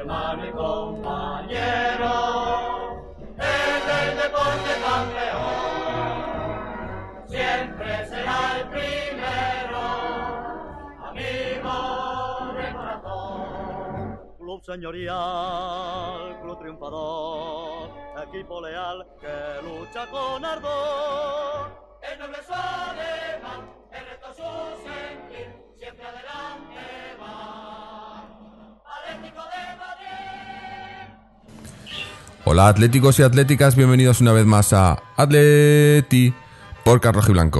hermano y compañero, es el deporte campeón, siempre será el primero, amigo de corazón. Club señorial, club triunfador, equipo leal que lucha con ardor. El noble es alemán, el reto su sentir, siempre adelante va. Atlético de Madrid. Hola atléticos y atléticas, bienvenidos una vez más a Atleti por Rojo y Blanco.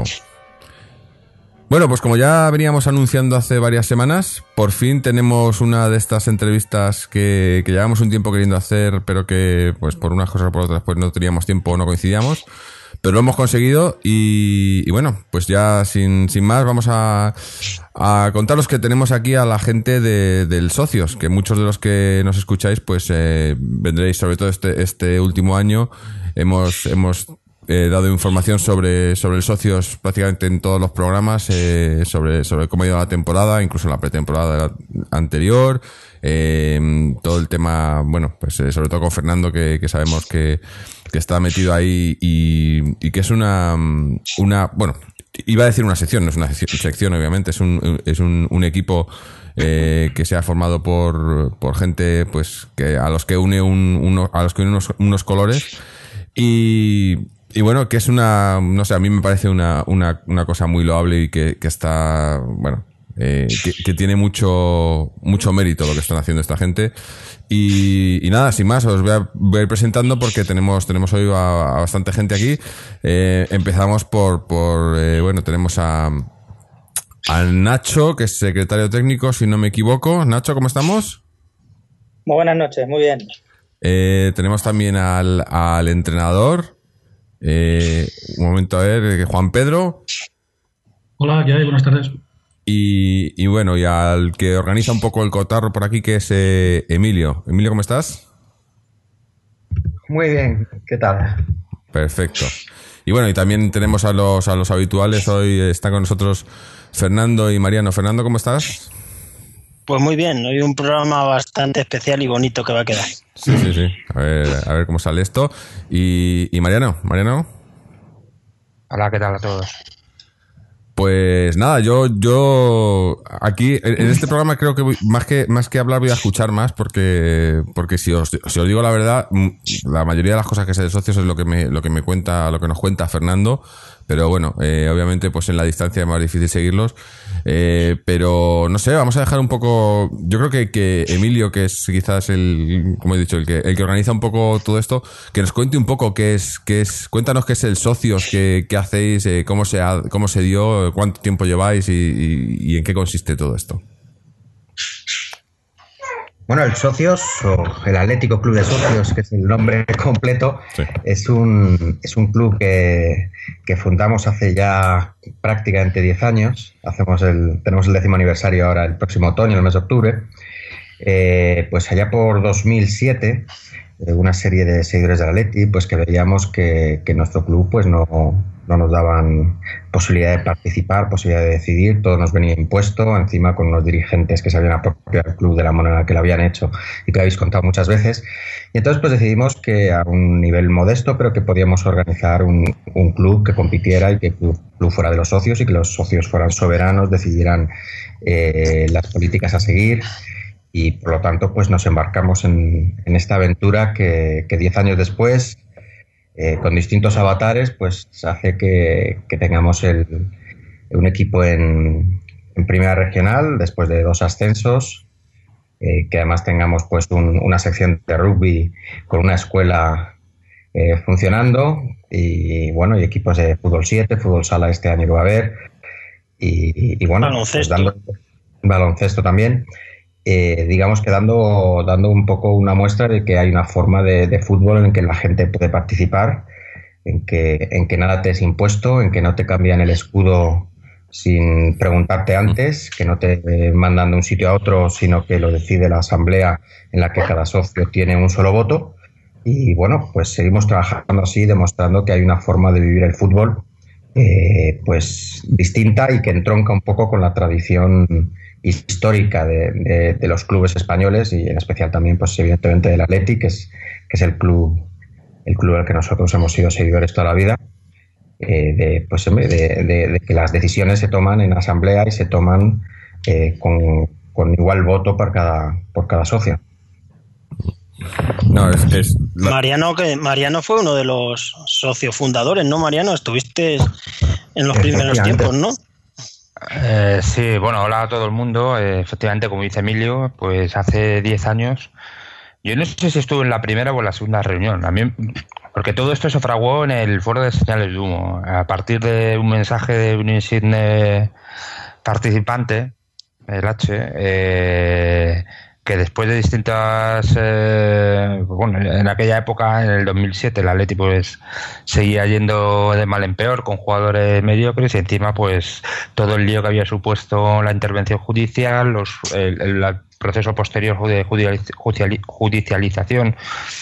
Bueno, pues como ya veníamos anunciando hace varias semanas, por fin tenemos una de estas entrevistas que llevamos un tiempo queriendo hacer, pero que pues por unas cosas o por otras pues no teníamos tiempo o no coincidíamos. Pero lo hemos conseguido y bueno, pues ya sin más vamos a contaros que tenemos aquí a la gente del Socios, que muchos de los que nos escucháis pues vendréis, sobre todo este último año, hemos dado información sobre el Socios prácticamente en todos los programas, sobre cómo ha ido la temporada, incluso en la pretemporada anterior, todo el tema, bueno, pues sobre todo con Fernando, que sabemos que está metido ahí y que es una bueno, iba a decir una sección, no es una sección obviamente, es un equipo que se ha formado por gente pues que a los que une unos colores y bueno, que es no sé, a mí me parece una cosa muy loable y que está, bueno, que tiene mucho mérito lo que están haciendo esta gente. Y nada, sin más, os voy a ir presentando porque tenemos hoy a bastante gente aquí. Empezamos por bueno, tenemos a Nacho, que es secretario técnico, si no me equivoco. Nacho, ¿cómo estamos? Muy buenas noches, muy bien. Tenemos también al entrenador. Un momento, a ver, Juan Pedro. Hola, ¿qué hay? Buenas tardes. Y bueno, y al que organiza un poco el cotarro por aquí, que es Emilio. Emilio, ¿cómo estás? Muy bien, ¿qué tal? Perfecto. Y bueno, y también tenemos a los habituales. Hoy están con nosotros Fernando y Mariano. Fernando, ¿cómo estás? Pues muy bien, hoy un programa bastante especial y bonito que va a quedar. Sí. A ver cómo sale esto. Y Mariano. Hola, ¿qué tal a todos? Pues nada, yo aquí en este programa creo que más que hablar voy a escuchar más porque si os digo la verdad, la mayoría de las cosas que sé de Socios es lo que nos cuenta Fernando, pero bueno, obviamente pues en la distancia es más difícil seguirlos, pero no sé, vamos a dejar un poco, yo creo que Emilio, que es quizás como he dicho, el que organiza un poco todo esto, que nos cuente un poco cuéntanos qué es el Socios, qué hacéis, cómo se dio, cuánto tiempo lleváis y en qué consiste todo esto. Bueno, el Socios, o el Atlético Club de Socios, que es el nombre completo, sí. es un club que fundamos hace ya prácticamente 10 años. Tenemos el 10º aniversario ahora el próximo otoño, el mes de octubre. Pues allá por 2007, una serie de seguidores del Atleti, pues que veíamos que nuestro club pues no nos daban posibilidad de participar, posibilidad de decidir, todo nos venía impuesto, encima con unos dirigentes que se habían apropiado del club de la manera que lo habían hecho y que habéis contado muchas veces. Y entonces pues decidimos que a un nivel modesto, pero que podíamos organizar un club que compitiera y que el club fuera de los socios y que los socios fueran soberanos, decidieran las políticas a seguir. Y por lo tanto pues nos embarcamos en esta aventura que 10 años después, con distintos avatares, pues hace que tengamos un equipo en primera regional después de 2 ascensos, que además tengamos pues una sección de rugby con una escuela funcionando y bueno, y equipos de fútbol 7, fútbol sala este año que va a haber y bueno, baloncesto. Pues baloncesto también. Digamos que dando un poco una muestra de que hay una forma de fútbol en que la gente puede participar, en que nada te es impuesto, en que no te cambian el escudo sin preguntarte antes, que no te mandan de un sitio a otro, sino que lo decide la asamblea en la que cada socio tiene un solo voto. Y bueno, pues seguimos trabajando así, demostrando que hay una forma de vivir el fútbol pues distinta y que entronca un poco con la tradición histórica de los clubes españoles y en especial también, pues evidentemente del Athletic, que es el club al que nosotros hemos sido seguidores toda la vida, de que las decisiones se toman en asamblea y se toman con igual voto por cada socio. No, Mariano fue uno de los socios fundadores, ¿no, Mariano? Estuviste en los primeros tiempos, ¿no? Sí, bueno, hola a todo el mundo. Efectivamente, como dice Emilio, pues hace 10 años, yo no sé si estuve en la primera o en la segunda reunión, porque todo esto se fraguó en el foro de señales de humo, a partir de un mensaje de un insigne participante, el H, que después de distintas, en aquella época, en el 2007, el Atleti pues seguía yendo de mal en peor con jugadores mediocres y encima pues todo el lío que había supuesto la intervención judicial, el proceso posterior de judicialización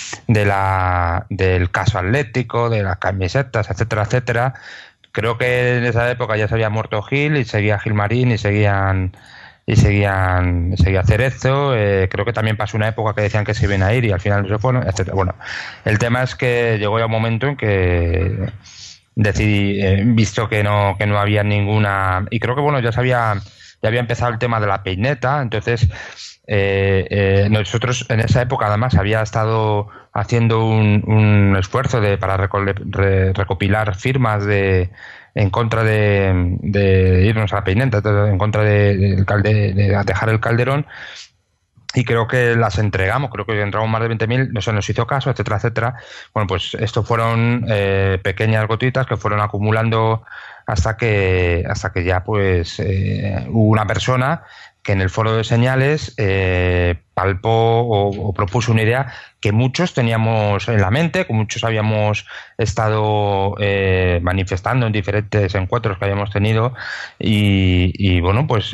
del caso atlético, de las camisetas, etcétera, etcétera. Creo que en esa época ya se había muerto Gil y seguía Gilmarín y seguía Cerezo. Creo que también pasó una época que decían que se iban a ir y al final no se fueron, etcétera. Bueno, el tema es que llegó ya un momento en que decidí, visto que no había ninguna, y creo que bueno, ya había empezado el tema de la peineta, entonces nosotros en esa época además había estado haciendo un esfuerzo para recopilar firmas en contra de irnos a la peineta, en contra de dejar el Calderón, y creo que las entregamos, creo que entramos más de 20.000, no se nos hizo caso, etcétera, etcétera. Bueno, pues esto fueron pequeñas gotitas que fueron acumulando hasta que ya pues hubo una persona que en el foro de señales palpó o propuso una idea que muchos teníamos en la mente, que muchos habíamos estado manifestando en diferentes encuentros que habíamos tenido y bueno, pues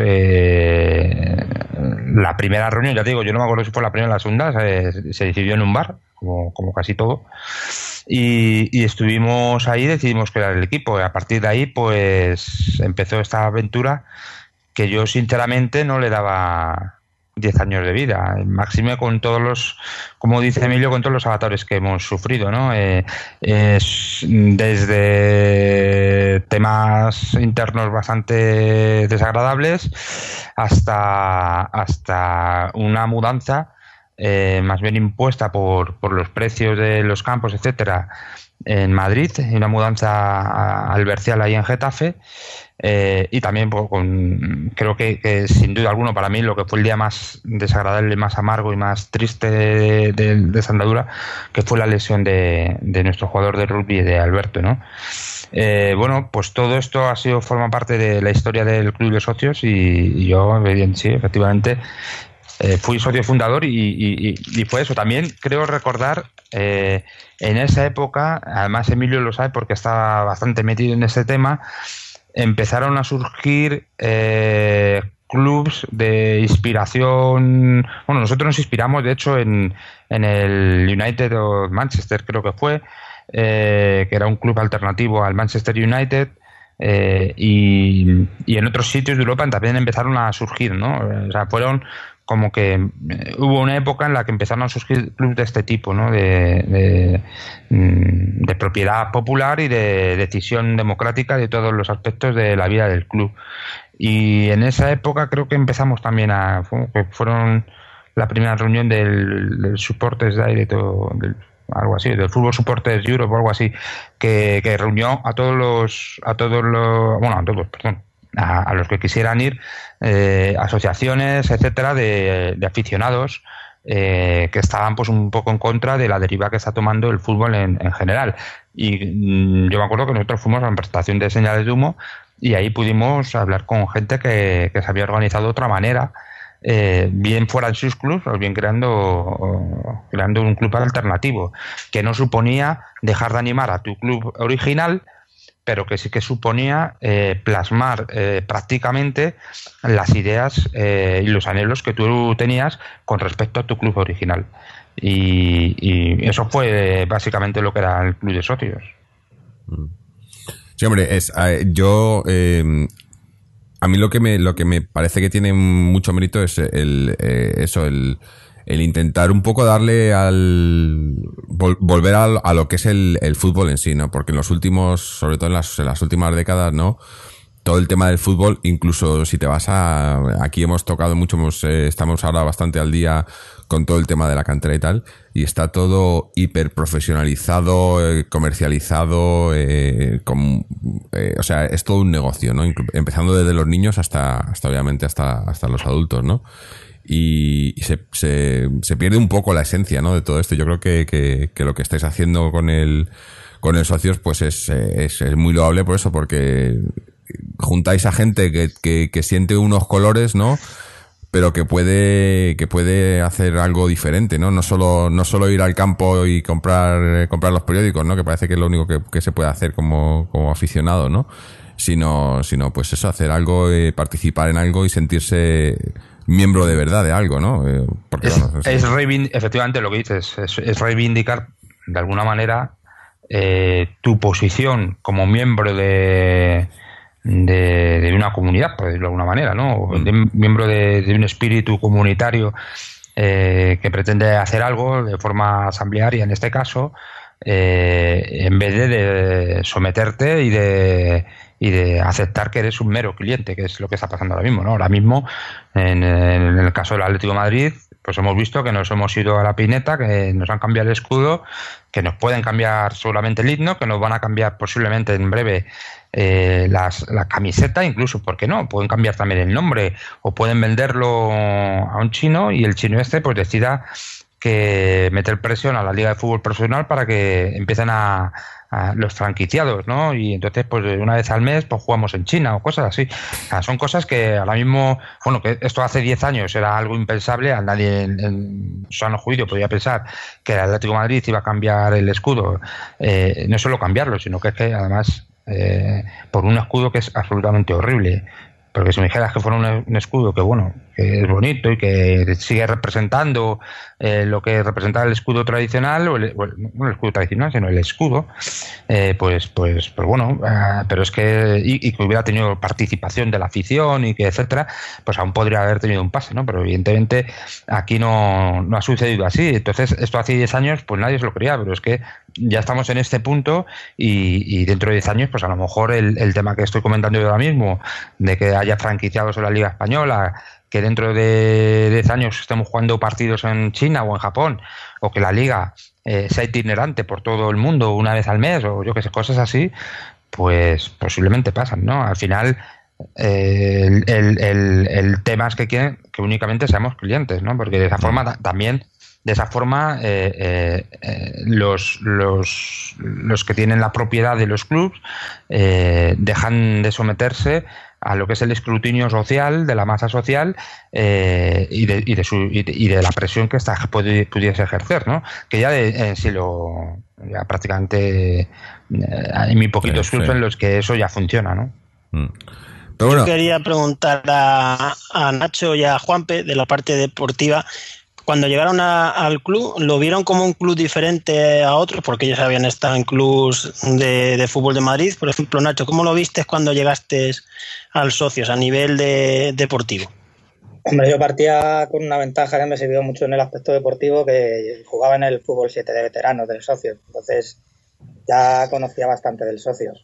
la primera reunión, ya te digo, yo no me acuerdo si fue la primera o la segunda, se decidió en un bar, como casi todo. Y estuvimos ahí, decidimos crear el equipo y a partir de ahí pues empezó esta aventura que yo sinceramente no le daba 10 años de vida, máxime con todos los, como dice Emilio, con todos los avatares que hemos sufrido, ¿no? Desde temas internos bastante desagradables hasta una mudanza más bien impuesta por los precios de los campos, etcétera, en Madrid, y una mudanza albercial ahí en Getafe. Y también creo que sin duda alguna para mí lo que fue el día más desagradable, más amargo y más triste de esa andadura, que fue la lesión de nuestro jugador de rugby, de Alberto, ¿no? Bueno, pues todo esto forma parte de la historia del club de socios y yo, sí, efectivamente, fui socio fundador y fue eso. También creo recordar en esa época, además Emilio lo sabe porque estaba bastante metido en ese tema, empezaron a surgir clubs de inspiración. Bueno, nosotros nos inspiramos de hecho en el United of Manchester, creo que fue, que era un club alternativo al Manchester United, y en otros sitios de Europa también empezaron a surgir, ¿no? O sea, fueron como que hubo una época en la que empezaron a surgir clubes de este tipo, ¿no? De propiedad popular y de decisión democrática de todos los aspectos de la vida del club. Y en esa época creo que empezamos también fueron la primera reunión del Supporters Direct o algo así, del Fútbol Supporters Europe o algo así, que reunió a los que quisieran ir, asociaciones, etcétera, de aficionados que estaban pues un poco en contra de la deriva que está tomando el fútbol en general. Y yo me acuerdo que nosotros fuimos a una presentación de señales de humo y ahí pudimos hablar con gente que se había organizado de otra manera, bien fuera en sus clubs o bien creando un club alternativo, que no suponía dejar de animar a tu club original, pero que sí que suponía plasmar prácticamente las ideas y los anhelos que tú tenías con respecto a tu club original. Y eso fue básicamente lo que era el club de socios. Sí, hombre, a mí lo que me parece que tiene mucho mérito es el intentar un poco darle volver a lo que es el fútbol en sí, ¿no? Porque en los últimos, sobre todo en las últimas décadas, ¿no? Todo el tema del fútbol, incluso si te vas aquí hemos tocado mucho, estamos ahora bastante al día con todo el tema de la cantera y tal, y está todo hiper profesionalizado, comercializado, o sea, es todo un negocio, ¿no? Empezando desde los niños hasta obviamente hasta los adultos, ¿no? Y se pierde un poco la esencia, ¿no? De todo esto. Yo creo que lo que estáis haciendo con el socios, pues es muy loable por eso, porque juntáis a gente que siente unos colores, ¿no? Pero que puede hacer algo diferente, ¿no? No solo ir al campo y comprar los periódicos, ¿no? Que parece que es lo único que se puede hacer como aficionado, ¿no? Sino pues eso, hacer algo, participar en algo y sentirse miembro de verdad de algo, ¿no? Porque, efectivamente lo que dices, es reivindicar de alguna manera tu posición como miembro de una comunidad, por decirlo de alguna manera, ¿no? Miembro de un espíritu comunitario que pretende hacer algo de forma asamblearia, en este caso, en vez de someterte y de aceptar que eres un mero cliente, que es lo que está pasando ahora mismo, ¿no? Ahora mismo, en el caso del Atlético de Madrid, pues hemos visto que nos hemos ido a la pineta, que nos han cambiado el escudo, que nos pueden cambiar seguramente el himno, que nos van a cambiar posiblemente en breve la camiseta, incluso, ¿por qué no? Pueden cambiar también el nombre o pueden venderlo a un chino y el chino pues decida que meter presión a la Liga de Fútbol Profesional para que empiecen a los franquiciados, ¿no? Y entonces, pues una vez al mes, pues jugamos en China o cosas así. O sea, son cosas que ahora mismo, bueno, que esto hace 10 años era algo impensable, a nadie en sano juicio podía pensar que el Atlético de Madrid iba a cambiar el escudo, no solo cambiarlo, sino que es que además por un escudo que es absolutamente horrible. Porque si me dijeras que fuera un escudo que bueno, que es bonito y que sigue representando lo que representaba el escudo tradicional, no el escudo tradicional, sino el escudo, pues bueno, pero es que y que hubiera tenido participación de la afición y que etcétera, pues aún podría haber tenido un pase, ¿no? Pero evidentemente aquí no ha sucedido así. Entonces, esto hace 10 años, pues nadie se lo creía, pero es que ya estamos en este punto y dentro de 10 años, pues a lo mejor el tema que estoy comentando yo ahora mismo, de que haya franquiciados en la Liga Española, que dentro de 10 años estemos jugando partidos en China o en Japón, o que la Liga sea itinerante por todo el mundo una vez al mes, o yo que sé, cosas así, pues posiblemente pasan, ¿no? Al final el tema es que quieren que únicamente seamos clientes, ¿no? Porque de esa forma también... De esa forma, los que tienen la propiedad de los clubes dejan de someterse a lo que es el escrutinio social, de la masa social y de la presión que esta pudiese ejercer, ¿no? Que ya ya prácticamente hay muy poquitos clubes en los que eso ya funciona, ¿no? Pero bueno. Yo quería preguntar a Nacho y a Juanpe de la parte deportiva. Cuando llegaron al club, ¿lo vieron como un club diferente a otros? Porque ellos habían estado en clubs de fútbol de Madrid. Por ejemplo, Nacho, ¿cómo lo viste cuando llegaste al Socios a nivel deportivo? Hombre, yo partía con una ventaja que me sirvió mucho en el aspecto deportivo, que jugaba en el fútbol 7 de veteranos del Socios. Entonces, ya conocía bastante del Socios.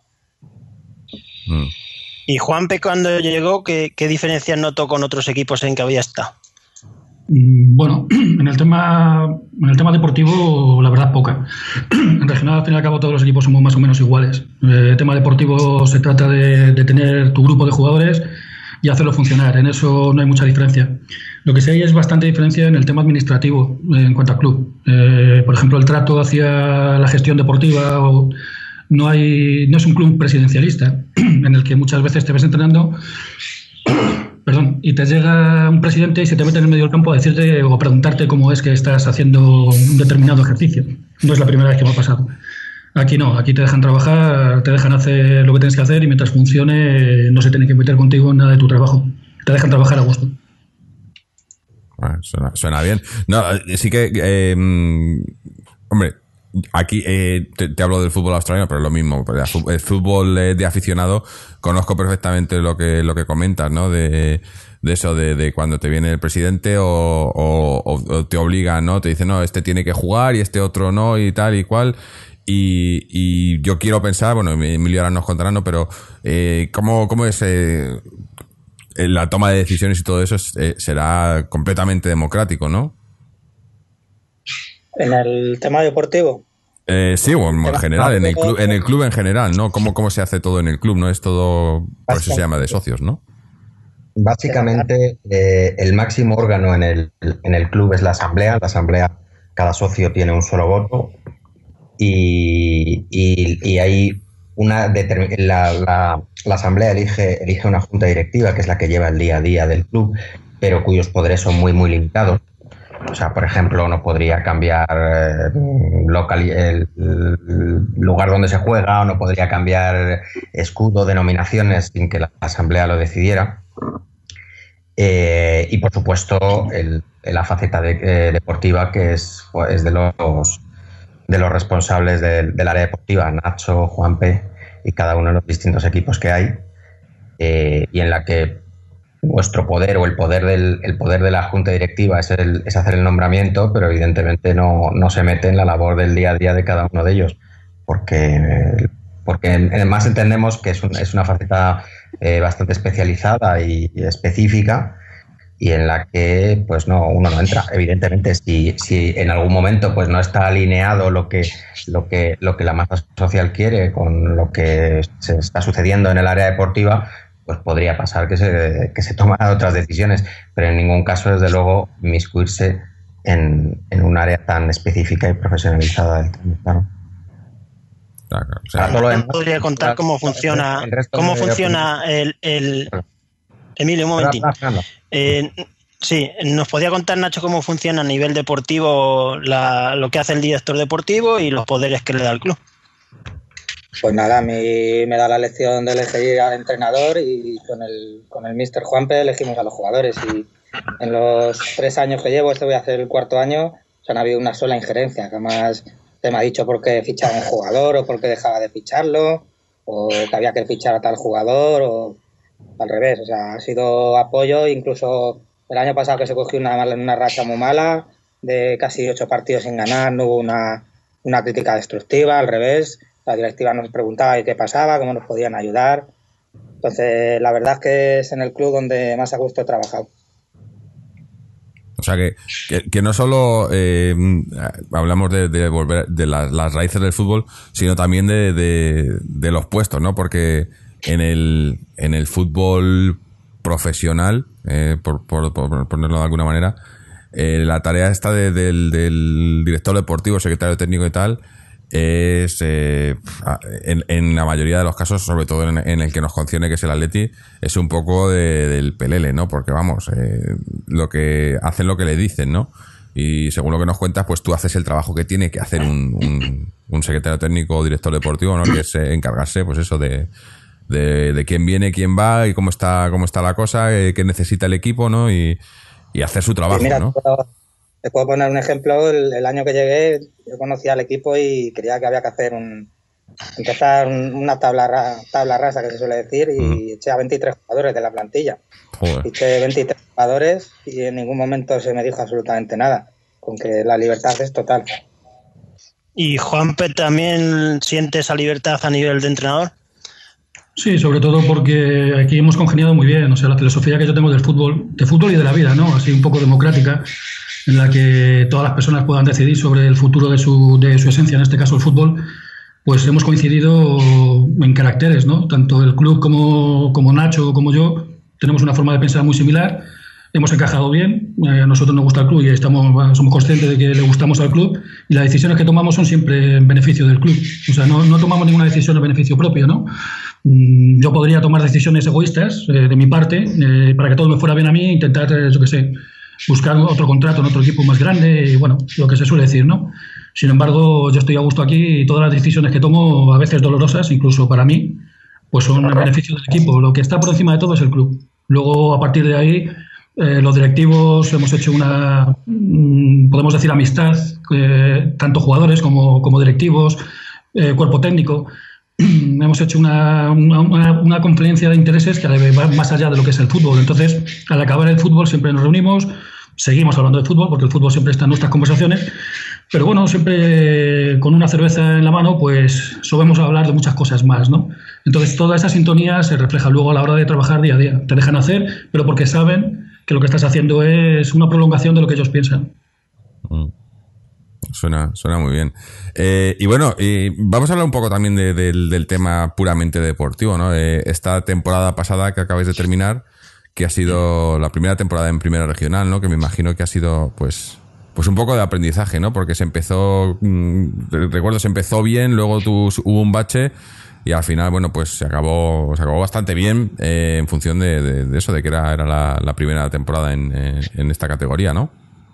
¿Y Juanpe, cuando llegó, qué diferencias notó con otros equipos en que había estado? Bueno, en el tema deportivo, la verdad, poca. En regional, al fin y al cabo, todos los equipos somos más o menos iguales. El tema deportivo se trata de tener tu grupo de jugadores y hacerlo funcionar. En eso no hay mucha diferencia. Lo que sí hay es bastante diferencia en el tema administrativo en cuanto al club. Por ejemplo, el trato hacia la gestión deportiva no es un club presidencialista en el que muchas veces te ves entrenando y te llega un presidente y se te mete en el medio del campo a decirte o a preguntarte cómo es que estás haciendo un determinado ejercicio. No es la primera vez que me ha pasado. Aquí no, aquí te dejan trabajar, te dejan hacer lo que tienes que hacer y mientras funcione no se tiene que meter contigo en nada de tu trabajo. Te dejan trabajar a gusto. Suena bien. No, sí que, hombre, aquí te hablo del fútbol australiano, pero es lo mismo. El fútbol de aficionado, conozco perfectamente lo que comentas, ¿no? De eso, de cuando te viene el presidente o te obliga, ¿no? Te dice, no, este tiene que jugar y este otro no, y tal y cual. Y yo quiero pensar, bueno, Emilio ahora nos contará, ¿no? Pero ¿cómo es la toma de decisiones y todo eso? Será completamente democrático, ¿no? En el tema deportivo. Sí, o en general, en el club en general, ¿no? ¿Cómo se hace todo en el club? No es todo, por eso se llama de socios, ¿no? Básicamente, el máximo órgano en el club es la asamblea. La asamblea, cada socio tiene un solo voto y hay la asamblea elige una junta directiva, que es la que lleva el día a día del club, pero cuyos poderes son muy, muy limitados. O sea, por ejemplo, no podría cambiar el lugar donde se juega, o no podría cambiar escudo, denominaciones, sin que la asamblea lo decidiera. Y por supuesto, la faceta deportiva, que es de los responsables del área deportiva, Nacho, Juanpe y cada uno de los distintos equipos que hay, y en la que nuestro poder, o el poder de la junta directiva es hacer el nombramiento, pero evidentemente no se mete en la labor del día a día de cada uno de ellos, porque además entendemos que es una faceta bastante especializada y específica, y en la que pues uno no entra. Evidentemente, si en algún momento pues no está alineado lo que la masa social quiere con lo que se está sucediendo en el área deportiva, pues podría pasar que se toman otras decisiones, pero en ningún caso, desde luego, inmiscuirse en un área tan específica y profesionalizada del tema, claro. Claro, o sea, podría contar cómo funciona el Emilio, un momentín. Sí, nos podía contar, Nacho, cómo funciona a nivel deportivo lo que hace el director deportivo y los poderes que le da al club. Pues nada, a mí me da la lección de elegir al entrenador, y con el míster Juanpe elegimos a los jugadores, y en los 3 años que llevo, voy a hacer el 4º año, no ha habido una sola injerencia. Jamás se me ha dicho por qué fichaba un jugador o por qué dejaba de ficharlo, o que había que fichar a tal jugador, o al revés. O sea, ha sido apoyo. Incluso el año pasado, que se cogió una racha muy mala de casi 8 partidos sin ganar, no hubo una crítica destructiva, al revés. La directiva nos preguntaba qué pasaba, cómo nos podían ayudar. Entonces, la verdad es que es en el club donde más a gusto he trabajado. O sea, que no solo hablamos de volver de las raíces del fútbol, sino también de los puestos, ¿no? Porque en el fútbol profesional, por ponerlo de alguna manera, la tarea esta del director deportivo, secretario técnico y tal, es en la mayoría de los casos, sobre todo en el que nos concierne, que es el Atleti, es un poco del pelele, ¿no? Porque vamos, hacen lo que le dicen, ¿no? Y según lo que nos cuentas, pues tú haces el trabajo que tiene que hacer un secretario técnico o director deportivo, ¿no? Que es encargarse, pues eso, de quién viene, quién va y cómo está la cosa, qué necesita el equipo, ¿no? Y hacer su trabajo, mira, ¿no? Te puedo poner un ejemplo. El año que llegué, yo conocía al equipo y creía que había que hacer empezar una tabla rasa, que se suele decir, y eché a 23 jugadores de la plantilla. Joder. Eché 23 jugadores y en ningún momento se me dijo absolutamente nada, con que la libertad es total. ¿Y Juanpe también siente esa libertad a nivel de entrenador? Sí, sobre todo porque aquí hemos congeniado muy bien. O sea, la filosofía que yo tengo del fútbol y de la vida, ¿no? Así un poco democrática, en la que todas las personas puedan decidir sobre el futuro de su esencia, en este caso el fútbol, pues hemos coincidido en caracteres, ¿no? Tanto el club como Nacho como yo tenemos una forma de pensar muy similar, hemos encajado bien, a nosotros nos gusta el club y somos conscientes de que le gustamos al club, y las decisiones que tomamos son siempre en beneficio del club. O sea, no tomamos ninguna decisión en beneficio propio, ¿no? Yo podría tomar decisiones egoístas de mi parte, para que todo me fuera bien a mí, intentar, buscar otro contrato en otro equipo más grande, y bueno, lo que se suele decir, ¿no? Sin embargo, yo estoy a gusto aquí y todas las decisiones que tomo, a veces dolorosas, incluso para mí, pues son en beneficio del equipo. Lo que está por encima de todo es el club. Luego, a partir de ahí, los directivos hemos hecho una, podemos decir, amistad tanto jugadores como directivos, cuerpo técnico. Hemos hecho una confluencia de intereses que va más allá de lo que es el fútbol. Entonces, al acabar el fútbol siempre nos reunimos, seguimos hablando de fútbol, porque el fútbol siempre está en nuestras conversaciones, pero bueno, siempre con una cerveza en la mano, pues solemos hablar de muchas cosas más, ¿no? Entonces, toda esa sintonía se refleja luego a la hora de trabajar día a día. Te dejan hacer, pero porque saben que lo que estás haciendo es una prolongación de lo que ellos piensan. Suena muy bien. Y bueno, vamos a hablar un poco también del tema puramente deportivo, ¿no? Esta temporada pasada que acabáis de terminar, que ha sido la primera temporada en Primera Regional, ¿no? Que me imagino que ha sido, pues un poco de aprendizaje, ¿no? Porque se empezó bien, luego hubo un bache y al final, bueno, pues se acabó bastante bien en función de eso, de que era la primera temporada en esta categoría, ¿no?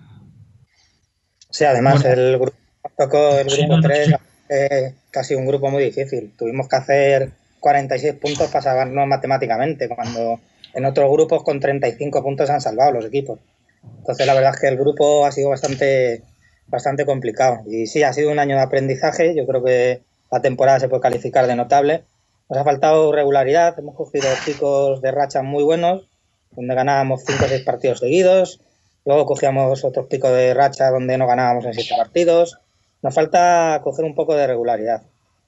Sí, además el grupo 3 casi un grupo muy difícil. Tuvimos que hacer 46 puntos para salvarnos matemáticamente, cuando en otros grupos con 35 puntos se han salvado los equipos. Entonces la verdad es que el grupo ha sido bastante complicado. Y sí, ha sido un año de aprendizaje. Yo creo que la temporada se puede calificar de notable. Nos ha faltado regularidad. Hemos cogido picos de racha muy buenos, donde ganábamos 5 o 6 partidos seguidos. Luego cogíamos otros picos de racha donde no ganábamos en 7 partidos. Nos falta coger un poco de regularidad.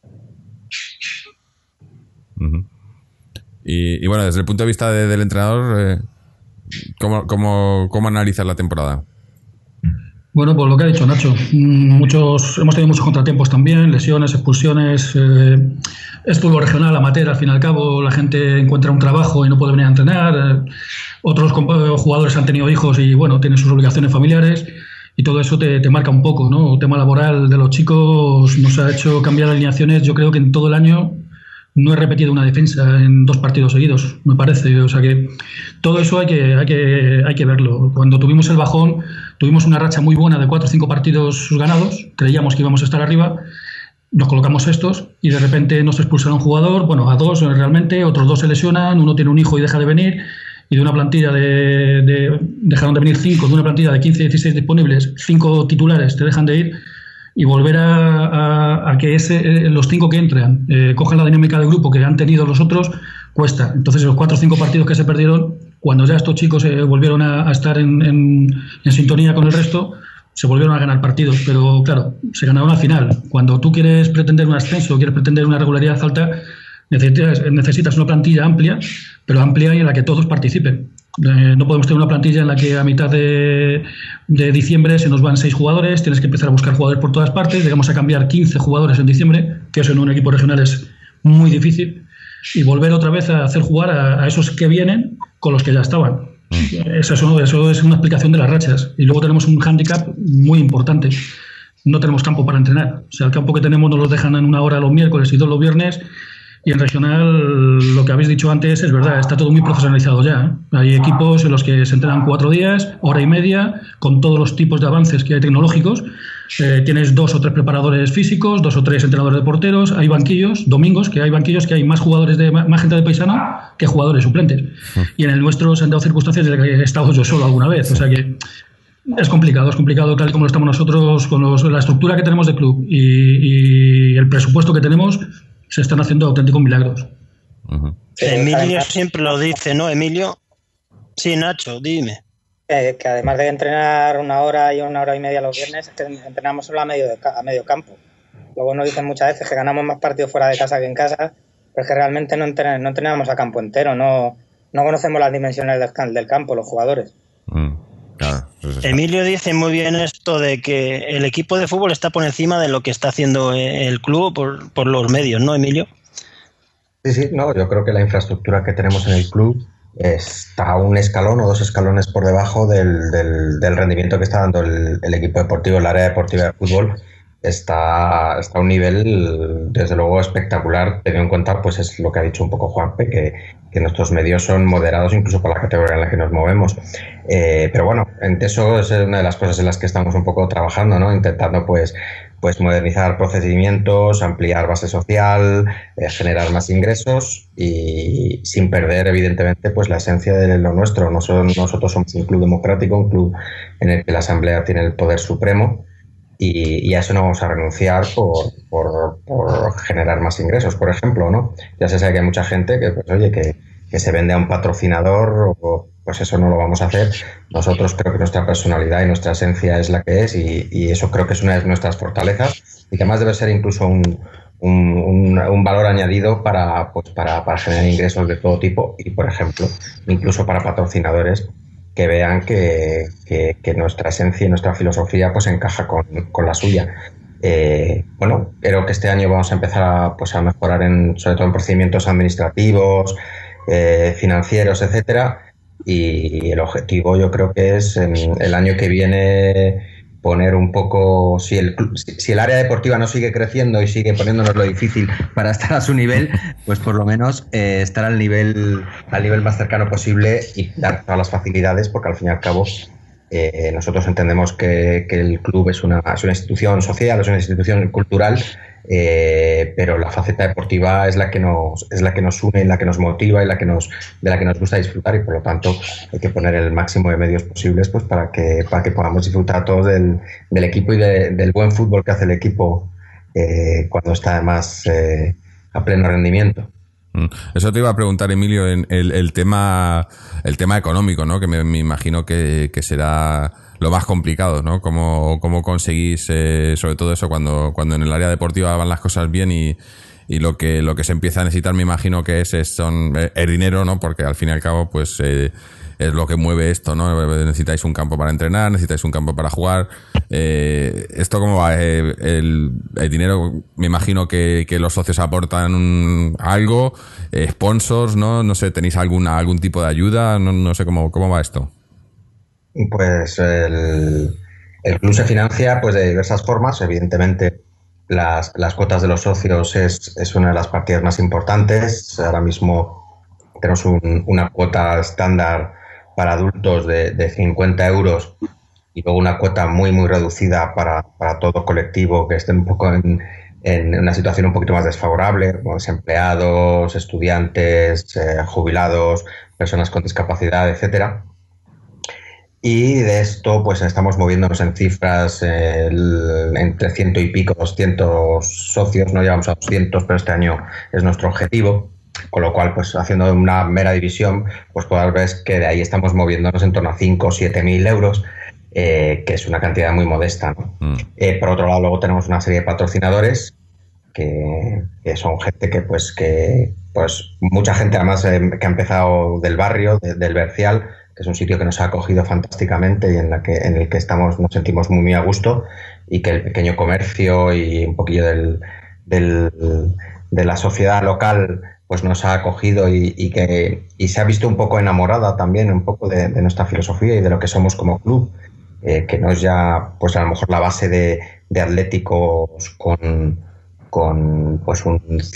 Uh-huh. Y bueno, desde el punto de vista del entrenador, ¿cómo analizas la temporada? Bueno, pues lo que ha dicho Nacho, hemos tenido muchos contratiempos también, lesiones, expulsiones, es fútbol regional, amateur, al fin y al cabo la gente encuentra un trabajo y no puede venir a entrenar, otros jugadores han tenido hijos y bueno, tienen sus obligaciones familiares y todo eso te marca un poco, ¿no? El tema laboral de los chicos nos ha hecho cambiar alineaciones, yo creo que en todo el año no he repetido una defensa en 2 partidos seguidos, me parece. O sea que todo eso hay que verlo. Cuando tuvimos el bajón, tuvimos una racha muy buena de 4 o 5 partidos ganados. Creíamos que íbamos a estar arriba. Nos colocamos estos y de repente nos expulsaron a un jugador, bueno, a 2 realmente, otros 2 se lesionan, uno tiene un hijo y deja de venir. Y de una plantilla dejaron de venir 5, de una plantilla de 15, 16 disponibles, 5 titulares te dejan de ir. Y volver a que los 5 que entran cojan la dinámica del grupo que han tenido los otros, cuesta. Entonces, los 4 o 5 partidos que se perdieron, cuando ya estos chicos volvieron a estar en sintonía con el resto, se volvieron a ganar partidos. Pero claro, se ganaron al final. Cuando tú quieres pretender un ascenso, quieres pretender una regularidad alta, necesitas una plantilla amplia, pero amplia y en la que todos participen. No podemos tener una plantilla en la que a mitad de diciembre se nos van 6 jugadores, tienes que empezar a buscar jugadores por todas partes, llegamos a cambiar 15 jugadores en diciembre, que eso en un equipo regional es muy difícil, y volver otra vez a hacer jugar a esos que vienen con los que ya estaban. Eso es una explicación de las rachas. Y luego tenemos un hándicap muy importante. No tenemos campo para entrenar. O sea, el campo que tenemos nos lo dejan en 1 hora los miércoles y 2 los viernes. Y en regional, lo que habéis dicho antes es verdad, está todo muy profesionalizado ya, ¿eh? Hay equipos en los que se entrenan 4 días, hora y media, con todos los tipos de avances que hay tecnológicos. Tienes 2 o 3 preparadores físicos, 2 o 3 entrenadores de porteros, hay banquillos, domingos, que hay banquillos que hay más jugadores más gente de paisano que jugadores suplentes. Y en el nuestro se han dado circunstancias de que he estado yo solo alguna vez, o sea que es complicado tal y como lo estamos nosotros, con la estructura que tenemos de club y el presupuesto que tenemos. Se están haciendo auténticos milagros. Uh-huh. Emilio siempre lo dice, ¿no, Emilio? Sí, Nacho, dime. Que además de entrenar 1 hora y 1 hora y media los viernes, es que entrenamos solo a medio campo. Luego nos dicen muchas veces que ganamos más partidos fuera de casa que en casa, pero es que realmente no entrenamos a campo entero, no conocemos las dimensiones del campo, los jugadores. Claro, Emilio dice muy bien esto de que el equipo de fútbol está por encima de lo que está haciendo el club por los medios, ¿no, Emilio? Sí, no, yo creo que la infraestructura que tenemos en el club está 1 escalón o 2 escalones por debajo del rendimiento que está dando el equipo deportivo, el área deportiva de fútbol. Está a un nivel, desde luego, espectacular, teniendo en cuenta, pues es lo que ha dicho un poco Juanpe, que nuestros medios son moderados incluso por la categoría en la que nos movemos. Pero bueno, eso es una de las cosas en las que estamos un poco trabajando, ¿no? Intentando pues modernizar procedimientos, ampliar base social, generar más ingresos y sin perder, evidentemente, pues la esencia de lo nuestro. Nosotros somos un club democrático, un club en el que la Asamblea tiene el poder supremo. y a eso no vamos a renunciar por generar más ingresos, por ejemplo, ¿no? Ya se sabe que hay mucha gente que, pues, oye, que se vende a un patrocinador, pues eso no lo vamos a hacer. Nosotros creo que nuestra personalidad y nuestra esencia es la que es, y eso creo que es una de nuestras fortalezas, y que además debe ser incluso un valor añadido para generar ingresos de todo tipo, y por ejemplo, incluso para patrocinadores que vean que nuestra esencia y nuestra filosofía pues encaja con la suya. Bueno, creo que este año vamos a empezar a mejorar sobre todo en procedimientos administrativos, financieros, etcétera, y el objetivo yo creo que es el año que viene poner un poco, si el área deportiva no sigue creciendo y sigue poniéndonos lo difícil para estar a su nivel, pues por lo menos estar al nivel más cercano posible y dar todas las facilidades, porque al fin y al cabo nosotros entendemos que el club es una institución social, es una institución cultural, pero la faceta deportiva es la que nos une, la que nos motiva y de la que nos gusta disfrutar, y por lo tanto hay que poner el máximo de medios posibles pues para que podamos disfrutar todos del equipo y del buen fútbol que hace el equipo cuando está además a pleno rendimiento. Eso te iba a preguntar, Emilio, en el tema económico, ¿no? Que me imagino que será lo más complicado, ¿no? ¿Cómo conseguís, sobre todo eso, cuando en el área deportiva van las cosas bien y lo que se empieza a necesitar, me imagino que es el dinero, ¿no? Porque al fin y al cabo, pues es lo que mueve esto, ¿no? Necesitáis un campo para entrenar, necesitáis un campo para jugar. ¿Esto cómo va? El dinero, me imagino que los socios aportan algo, sponsors, ¿no? No sé, ¿tenéis algún tipo de ayuda? No sé cómo va esto. Pues el club se financia pues de diversas formas. Evidentemente las cuotas de los socios es una de las partidas más importantes. Ahora mismo tenemos una cuota estándar para adultos de 50 euros y luego una cuota muy muy reducida para todo colectivo que esté un poco en una situación un poquito más desfavorable, como desempleados, estudiantes, jubilados, personas con discapacidad, etcétera. Y de esto pues estamos moviéndonos en cifras entre 100 y pico, 200 socios, no llegamos a 200, pero este año es nuestro objetivo, con lo cual pues haciendo una mera división pues podrás ver que de ahí estamos moviéndonos en torno a 5 o 7.000 euros, que es una cantidad muy modesta, ¿no? Por otro lado luego tenemos una serie de patrocinadores que son gente que mucha gente además que ha empezado del barrio, del Bercial, que es un sitio que nos ha acogido fantásticamente y en el que nos sentimos muy, muy a gusto, y que el pequeño comercio y un poquillo de la sociedad local pues nos ha acogido y se ha visto un poco enamorada también un poco de nuestra filosofía y de lo que somos como club, que no es ya pues a lo mejor la base de atléticos con pues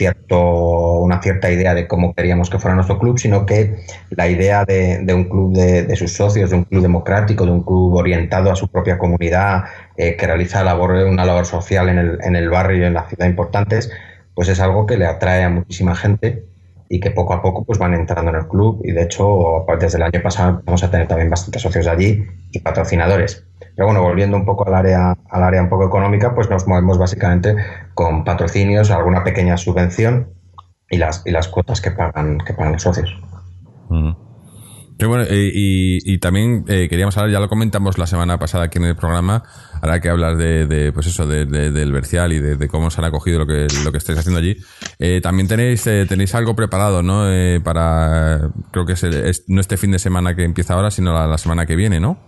una cierta idea de cómo queríamos que fuera nuestro club, sino que la idea de un club de sus socios, de un club democrático, de un club orientado a su propia comunidad, que realiza una labor social en el barrio y en la ciudad importantes, pues es algo que le atrae a muchísima gente y que poco a poco pues van entrando en el club, y de hecho desde el año pasado vamos a tener también bastantes socios allí y patrocinadores. Pero bueno, volviendo un poco al área un poco económica, pues nos movemos básicamente con patrocinios, alguna pequeña subvención y las cuotas que pagan los socios. Qué bueno, y también queríamos hablar, ya lo comentamos la semana pasada aquí en el programa, ahora que hablas de pues eso, del Bercial y de cómo se han acogido lo que estáis haciendo allí. También tenéis algo preparado, ¿no? Creo que no este fin de semana que empieza ahora, sino la semana que viene, ¿no?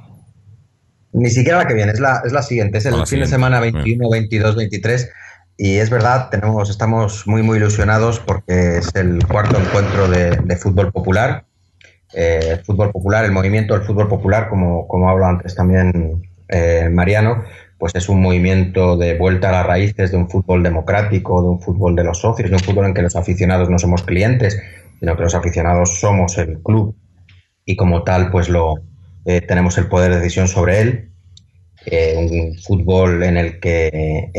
Ni siquiera la que viene, es la siguiente, es el fin de semana 21, 22, 23, y es verdad, estamos muy muy ilusionados porque es el cuarto encuentro de fútbol popular. Fútbol popular, el movimiento del fútbol popular, como habla antes también Mariano, pues es un movimiento de vuelta a las raíces de un fútbol democrático, de un fútbol de los socios, de un fútbol en que los aficionados no somos clientes, sino que los aficionados somos el club y como tal pues tenemos el poder de decisión sobre él. Un fútbol en el que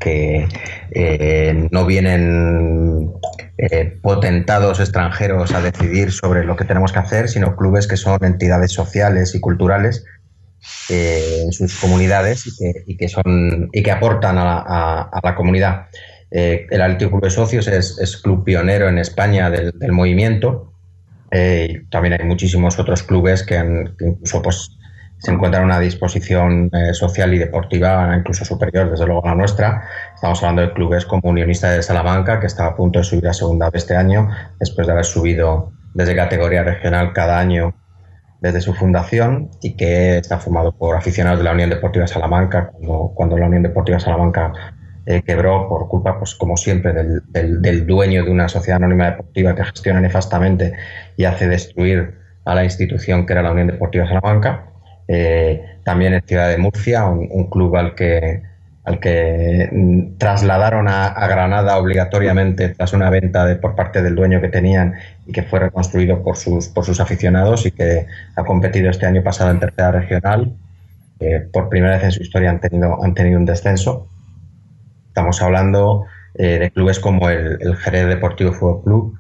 no vienen potentados extranjeros a decidir sobre lo que tenemos que hacer, sino clubes que son entidades sociales y culturales en sus comunidades y que aportan a la comunidad. El Atlético Club de Socios es club pionero en España del movimiento. También hay muchísimos otros clubes que incluso pues se encuentran en una disposición social y deportiva incluso superior, desde luego, a la nuestra. Estamos hablando de clubes como Unionista de Salamanca, que está a punto de subir a segunda vez este año, después de haber subido desde categoría regional cada año desde su fundación, y que está formado por aficionados de la Unión Deportiva Salamanca, cuando la Unión Deportiva Salamanca quebró por culpa, pues como siempre, del dueño de una sociedad anónima deportiva que gestiona nefastamente y hace destruir a la institución que era la Unión Deportiva Salamanca. También en Ciudad de Murcia, un club al que trasladaron a Granada obligatoriamente tras una venta por parte del dueño que tenían, y que fue reconstruido por sus aficionados, y que ha competido este año pasado en tercera regional. Por primera vez en su historia han tenido un descenso. Estamos hablando de clubes como el Jerez Deportivo Fútbol Club,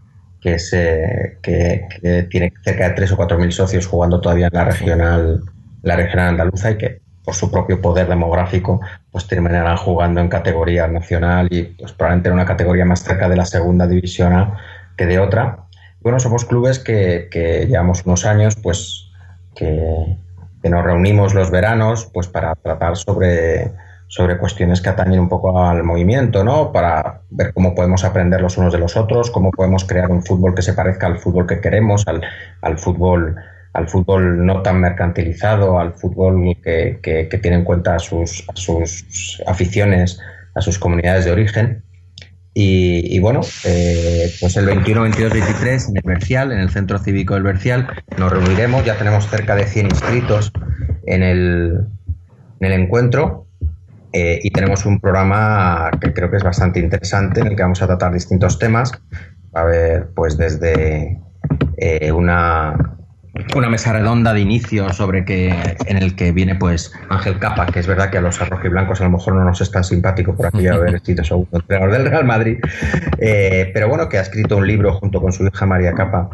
que tiene cerca de 3 o 4 mil socios jugando todavía en la regional andaluza, y que por su propio poder demográfico pues terminarán jugando en categoría nacional, y pues probablemente en una categoría más cerca de la segunda división A que de otra. Bueno, somos clubes que llevamos unos años pues que nos reunimos los veranos pues para tratar sobre cuestiones que atañen un poco al movimiento, ¿no? Para ver cómo podemos aprender los unos de los otros, cómo podemos crear un fútbol que se parezca al fútbol que queremos, al fútbol no tan mercantilizado, al fútbol que tiene en cuenta a sus aficiones, a sus comunidades de origen. Y bueno, pues el 21, 22, 23 en el Bercial, en el Centro Cívico del Bercial, nos reuniremos. Ya tenemos cerca de 100 inscritos en el encuentro. Y tenemos un programa que creo que es bastante interesante, en el que vamos a tratar distintos temas. Va a haber pues desde una mesa redonda de inicio en el que viene pues Ángel Capa, que es verdad que a los rojiblancos a lo mejor no nos es tan simpático por aquí haber sido segundo entrenador del Real Madrid, pero bueno, que ha escrito un libro junto con su hija María Capa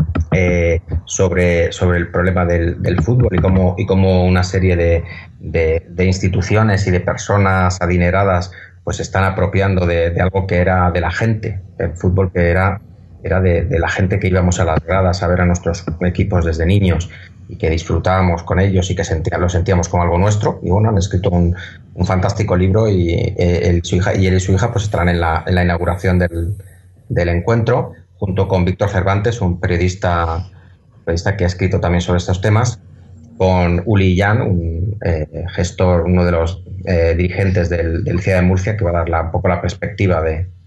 sobre el problema del fútbol, y cómo una serie de instituciones y de personas adineradas pues se están apropiando de algo que era de la gente, el fútbol que era de la gente que íbamos a las gradas a ver a nuestros equipos desde niños, y que disfrutábamos con ellos y que lo sentíamos como algo nuestro. Y bueno, han escrito un fantástico libro, y él y su hija pues estarán en la inauguración del encuentro, junto con Víctor Cervantes, un periodista que ha escrito también sobre estos temas, con Uli Jan, un gestor, uno de los dirigentes del Ciudad de Murcia, que va a dar un poco la perspectiva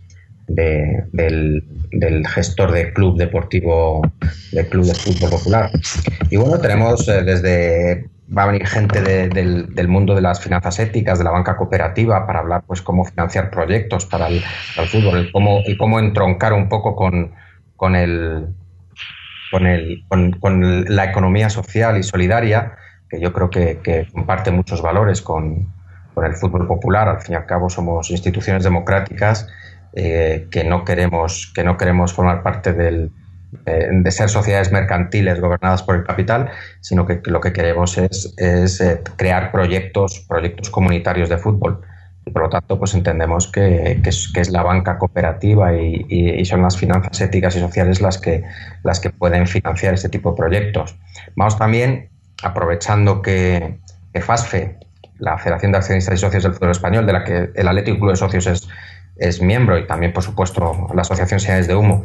del gestor de club deportivo, del club de fútbol popular. Y bueno, tenemos va a venir gente del mundo de las finanzas éticas, de la banca cooperativa, para hablar pues cómo financiar proyectos para el fútbol, cómo entroncar un poco con la economía social y solidaria, que yo creo que comparte muchos valores con el fútbol popular. Al fin y al cabo somos instituciones democráticas que no queremos formar parte de ser sociedades mercantiles gobernadas por el capital, sino que lo que queremos es crear proyectos comunitarios de fútbol. Y por lo tanto, pues entendemos que es la banca cooperativa y son las finanzas éticas y sociales las que pueden financiar este tipo de proyectos. Vamos también, aprovechando que FASFE, la Federación de Accionistas y Socios del Fútbol Español, de la que el Atlético Club de Socios es miembro, y también, por supuesto, la Asociación Señales de Humo,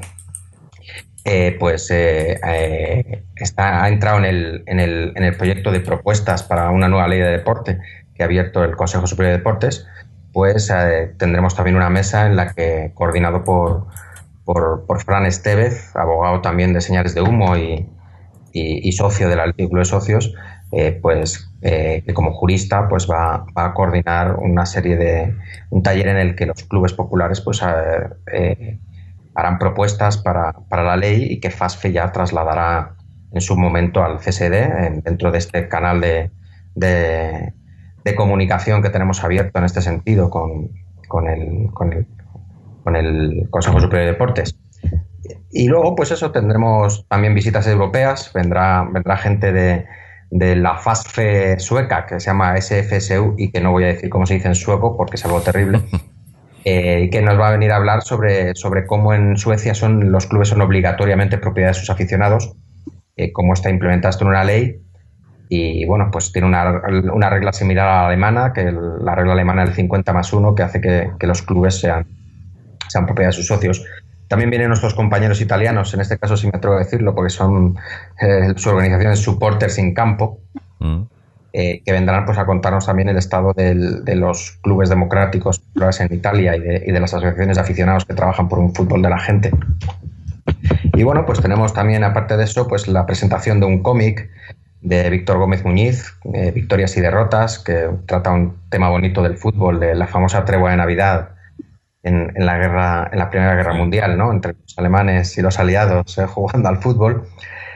ha entrado en el proyecto de propuestas para una nueva ley de deporte que ha abierto el Consejo Superior de Deportes. Pues tendremos también una mesa en la que, coordinado por Fran Estevez, abogado también de Señales de Humo y socio del Atlético Club de Socios, que como jurista pues va a coordinar un taller en el que los clubes populares pues harán propuestas para la ley, y que FASFE ya trasladará en su momento al CSD dentro de este canal de comunicación que tenemos abierto en este sentido con el Consejo Superior de Deportes. Y luego, pues eso, tendremos también visitas europeas. Vendrá gente de de la FASFE sueca, que se llama SFSU, y que no voy a decir cómo se dice en sueco porque es algo terrible, y que nos va a venir a hablar sobre cómo en Suecia los clubes son obligatoriamente propiedad de sus aficionados, cómo está implementado esto en una ley. Y bueno, pues tiene una regla similar a la alemana, que la regla alemana del 50+1, que hace que los clubes sean propiedad de sus socios. También vienen nuestros compañeros italianos, en este caso sí me atrevo a decirlo, porque son su organización es Supporters in Campo, que vendrán pues a contarnos también el estado de los clubes democráticos en Italia y de las asociaciones de aficionados que trabajan por un fútbol de la gente. Y bueno, pues tenemos también, aparte de eso, pues la presentación de un cómic de Víctor Gómez Muñiz, Victorias y Derrotas, que trata un tema bonito del fútbol, de la famosa tregua de Navidad en la Primera Guerra Mundial, ¿no? Entre los alemanes y los aliados jugando al fútbol.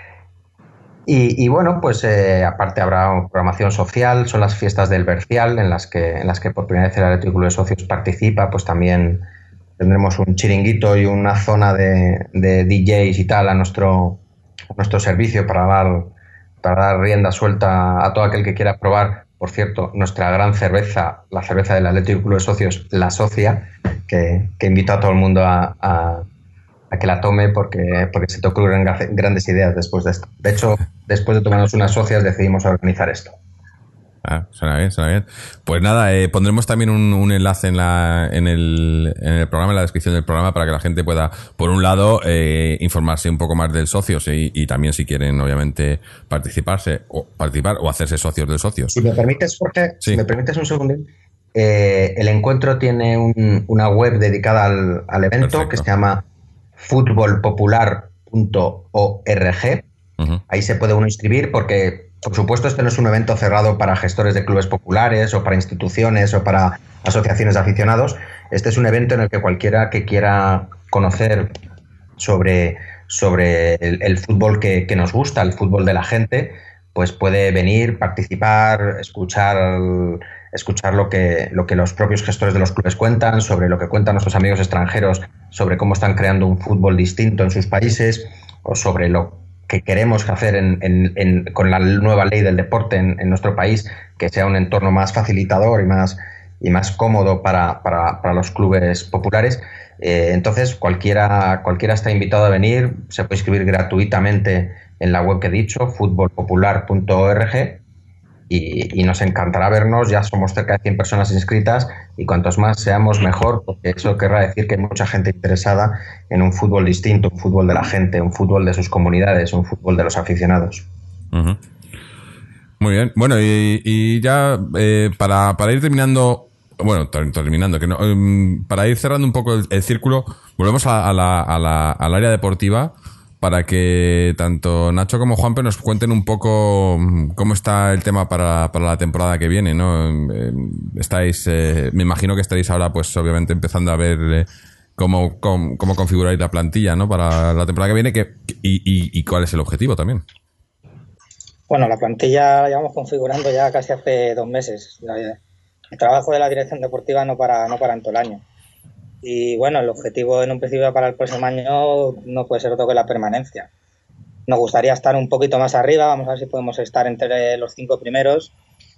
Y bueno, pues aparte habrá una programación social, son las fiestas del Bercial, en las que por primera vez el Athletic Club de Socios participa, pues también tendremos un chiringuito y una zona de DJs y tal a nuestro servicio para dar rienda suelta a todo aquel que quiera probar. Por cierto, nuestra gran cerveza, la cerveza del Athletic Club de Socios, La Socia, que invito a todo el mundo a que la tome porque se te ocurren grandes ideas después de esto. De hecho, después de tomarnos unas socias decidimos organizar esto. Suena bien. Pues nada, pondremos también un enlace en el programa, en la descripción del programa, para que la gente pueda, por un lado, informarse un poco más del socios y también, si quieren, obviamente, participar o hacerse socios de socios. Si me permites, Jorge, sí. Si me permites un segundín. El encuentro tiene una web dedicada al evento. Perfecto. Que se llama futbolpopular.org. Ahí se puede uno inscribir porque, por supuesto, este no es un evento cerrado para gestores de clubes populares o para instituciones o para asociaciones de aficionados. Este es un evento en el que cualquiera que quiera conocer sobre el fútbol que nos gusta, el fútbol de la gente, pues puede venir, participar, escuchar lo que los propios gestores de los clubes cuentan, sobre lo que cuentan nuestros amigos extranjeros, sobre cómo están creando un fútbol distinto en sus países, o sobre lo que queremos hacer con la nueva ley del deporte en nuestro país, que sea un entorno más facilitador y más cómodo para los clubes populares. Entonces cualquiera está invitado a venir, se puede inscribir gratuitamente en la web que he dicho, futbolpopular.org, y nos encantará vernos. Ya somos cerca de 100 personas inscritas y cuantos más seamos mejor, porque eso querrá decir que hay mucha gente interesada en un fútbol distinto, un fútbol de la gente, un fútbol de sus comunidades, un fútbol de los aficionados. Uh-huh. Muy bien. Bueno, y ya para ir terminando, para ir cerrando un poco el círculo, volvemos al área deportiva, para que tanto Nacho como Juanpe nos cuenten un poco cómo está el tema para la temporada que viene, ¿no? Me imagino que estaréis ahora, pues obviamente empezando a ver cómo configuráis la plantilla, ¿no? Para la temporada que viene, y cuál es el objetivo también. Bueno, la plantilla la llevamos configurando ya casi hace 2 meses. El trabajo de la dirección deportiva no para en todo el año. Y bueno, el objetivo en un principio para el próximo año no puede ser otro que la permanencia. Nos gustaría estar un poquito más arriba, vamos a ver si podemos estar entre los 5 primeros,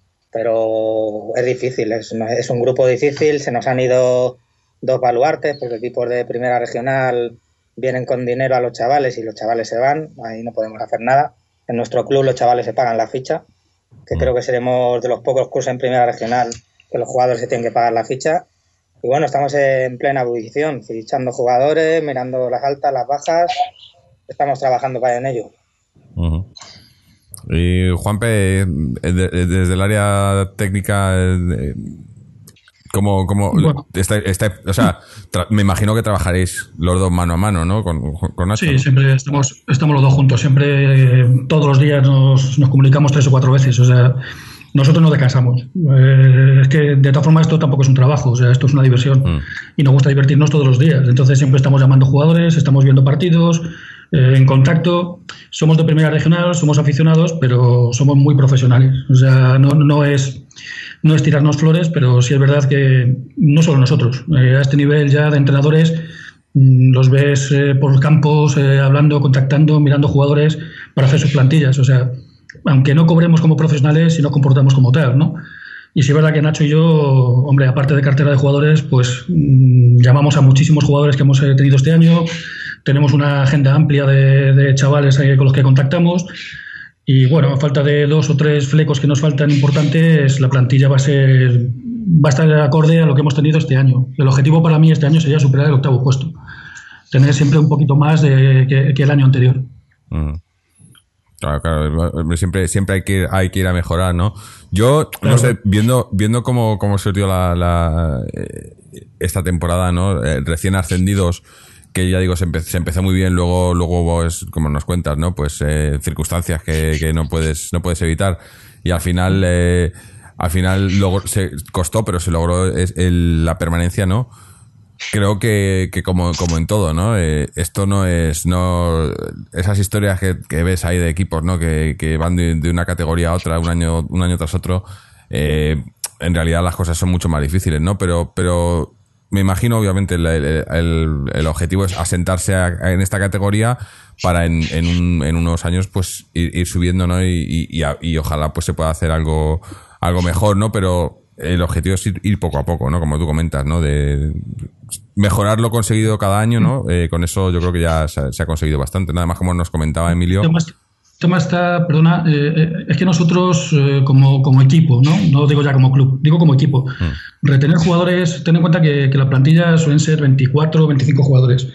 pero es difícil, es un grupo difícil. Se nos han ido 2 baluartes porque equipos de primera regional vienen con dinero a los chavales y los chavales se van, ahí no podemos hacer nada. En nuestro club los chavales se pagan la ficha, que creo que seremos de los pocos cursos en primera regional que los jugadores se tienen que pagar la ficha. Y bueno, estamos en plena ebullición, fichando jugadores, mirando las altas, las bajas. Estamos trabajando para en ello. Uh-huh. Y Juanpe, desde el área técnica, ¿cómo bueno, o sea, me imagino que trabajaréis los dos mano a mano, ¿no? Con Nacho. Sí, siempre estamos los dos juntos. Siempre, todos los días nos comunicamos 3 o 4 veces. O sea, nosotros no descansamos. Es que de todas formas esto tampoco es un trabajo, o sea, esto es una diversión y nos gusta divertirnos todos los días. Entonces siempre estamos llamando jugadores, estamos viendo partidos, en contacto. Somos de primera regional, somos aficionados, pero somos muy profesionales. O sea, no es tirarnos flores, pero sí es verdad que no solo nosotros. A este nivel ya de entrenadores los ves por campos, hablando, contactando, mirando jugadores para hacer sus plantillas. O sea, aunque no cobremos como profesionales, si nos comportamos como tal, ¿no? Y sí es verdad que Nacho y yo, hombre, aparte de cartera de jugadores, pues llamamos a muchísimos jugadores que hemos tenido este año, tenemos una agenda amplia de chavales con los que contactamos y bueno, a falta de 2 o 3 flecos que nos faltan importantes, la plantilla va a estar acorde a lo que hemos tenido este año. El objetivo para mí este año sería superar el 8º puesto, tener siempre un poquito más que el año anterior. Claro, siempre hay que ir a mejorar, ¿no? Yo, claro, no sé, viendo cómo se dio esta temporada, ¿no? Recién ascendidos, que ya digo, se empezó muy bien, luego es como nos cuentas, ¿no? Pues circunstancias que no puedes evitar, y al final luego se costó, pero se logró la permanencia, ¿no? Creo que como en todo, ¿no? Esto no esas historias que ves ahí de equipos, ¿no? Que van de una categoría a otra, un año tras otro, en realidad las cosas son mucho más difíciles, ¿no? Pero me imagino, obviamente, el objetivo es asentarse en esta categoría para en unos años pues ir subiendo, ¿no? Y ojalá pues se pueda hacer algo mejor, ¿no? Pero el objetivo es ir poco a poco, ¿no? Como tú comentas, ¿no? De mejorar lo conseguido cada año, ¿no? Con eso yo creo que ya se ha conseguido bastante. Nada más, como nos comentaba Emilio. El tema está, perdona, es que nosotros como equipo, no digo ya como club, digo como equipo, retener jugadores, ten en cuenta que la plantilla suelen ser 24 o 25 jugadores.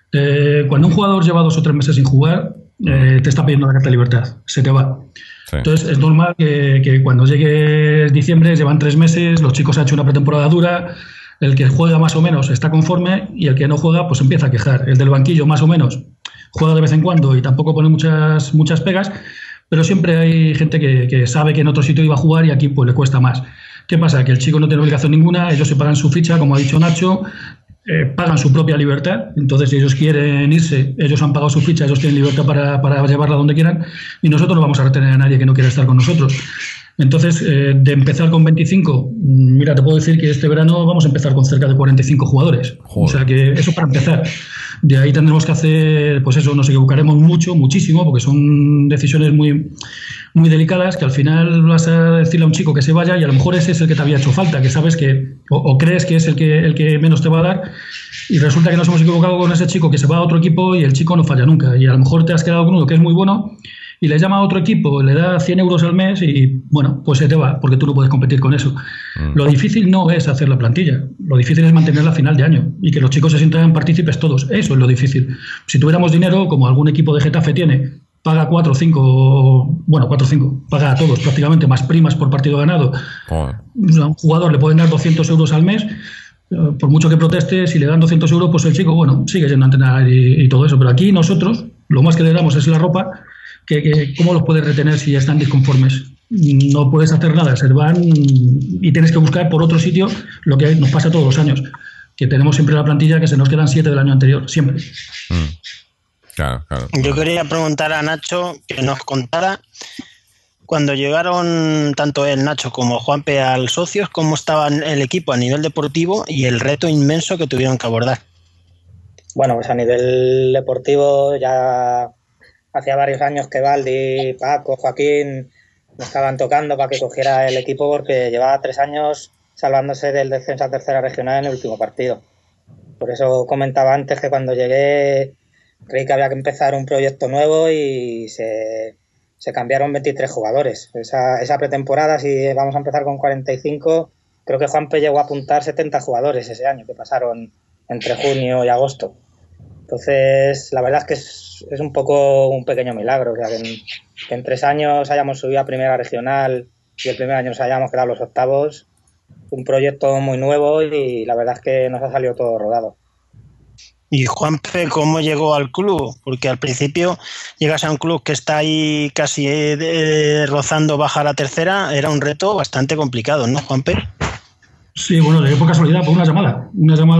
Cuando un jugador lleva 2 o 3 meses sin jugar, te está pidiendo la carta de libertad, se te va. Sí. Entonces es normal que cuando llegue diciembre, llevan 3 meses, los chicos han hecho una pretemporada dura, el que juega más o menos está conforme y el que no juega pues empieza a quejar. El del banquillo más o menos juega de vez en cuando y tampoco pone muchas pegas, pero siempre hay gente que sabe que en otro sitio iba a jugar y aquí pues le cuesta más. ¿Qué pasa? Que el chico no tiene obligación ninguna, ellos se pagan su ficha, como ha dicho Nacho, pagan su propia libertad, entonces si ellos quieren irse, ellos han pagado su ficha, ellos tienen libertad para llevarla donde quieran y nosotros no vamos a retener a nadie que no quiera estar con nosotros. Entonces, de empezar con 25, mira, te puedo decir que este verano vamos a empezar con cerca de 45 jugadores. Joder. O sea que eso para empezar. De ahí tendremos que hacer, pues eso, nos equivocaremos muchísimo, porque son decisiones muy, muy delicadas, que al final vas a decirle a un chico que se vaya y a lo mejor ese es el que te había hecho falta, que sabes que, o crees que es el que menos te va a dar, y resulta que nos hemos equivocado con ese chico que se va a otro equipo y el chico no falla nunca. Y a lo mejor te has quedado con uno que es muy bueno, y le llama a otro equipo, le da 100 euros al mes y, bueno, pues se te va, porque tú no puedes competir con eso. Lo difícil no es hacer la plantilla, lo difícil es mantenerla a final de año y que los chicos se sientan partícipes todos. Eso es lo difícil. Si tuviéramos dinero, como algún equipo de Getafe tiene, paga 4 o 5, paga a todos prácticamente, más primas por partido ganado. A un jugador le pueden dar 200 euros al mes, por mucho que proteste, si le dan 200 euros, pues el chico, bueno, sigue yendo a entrenar y todo eso. Pero aquí nosotros, lo más que le damos es la ropa. ¿Cómo los puedes retener si están disconformes? No puedes hacer nada, se van y tienes que buscar por otro sitio lo que nos pasa todos los años, que tenemos siempre la plantilla que se nos quedan 7 del año anterior, siempre. Claro. Yo quería preguntar a Nacho que nos contara, cuando llegaron tanto el Nacho como Juanpe al Socios, cómo estaba el equipo a nivel deportivo y el reto inmenso que tuvieron que abordar. Bueno, pues a nivel deportivo ya hacía varios años que Valdi, Paco, Joaquín me estaban tocando para que cogiera el equipo porque llevaba 3 años salvándose del descenso a tercera regional en el último partido. Por eso comentaba antes que cuando llegué creí que había que empezar un proyecto nuevo y se cambiaron 23 jugadores. Esa pretemporada, si vamos a empezar con 45, creo que Juanpe llegó a apuntar 70 jugadores ese año que pasaron entre junio y agosto. Entonces, la verdad es que es un pequeño milagro, o sea, que en 3 años hayamos subido a primera regional y el primer año nos hayamos quedado los octavos. Un proyecto muy nuevo y la verdad es que nos ha salido todo rodado. ¿Y Juanpe cómo llegó al club? Porque al principio llegas a un club que está ahí casi rozando bajar a tercera, era un reto bastante complicado, ¿no, Juanpe? Sí, bueno, llegué por casualidad, por una llamada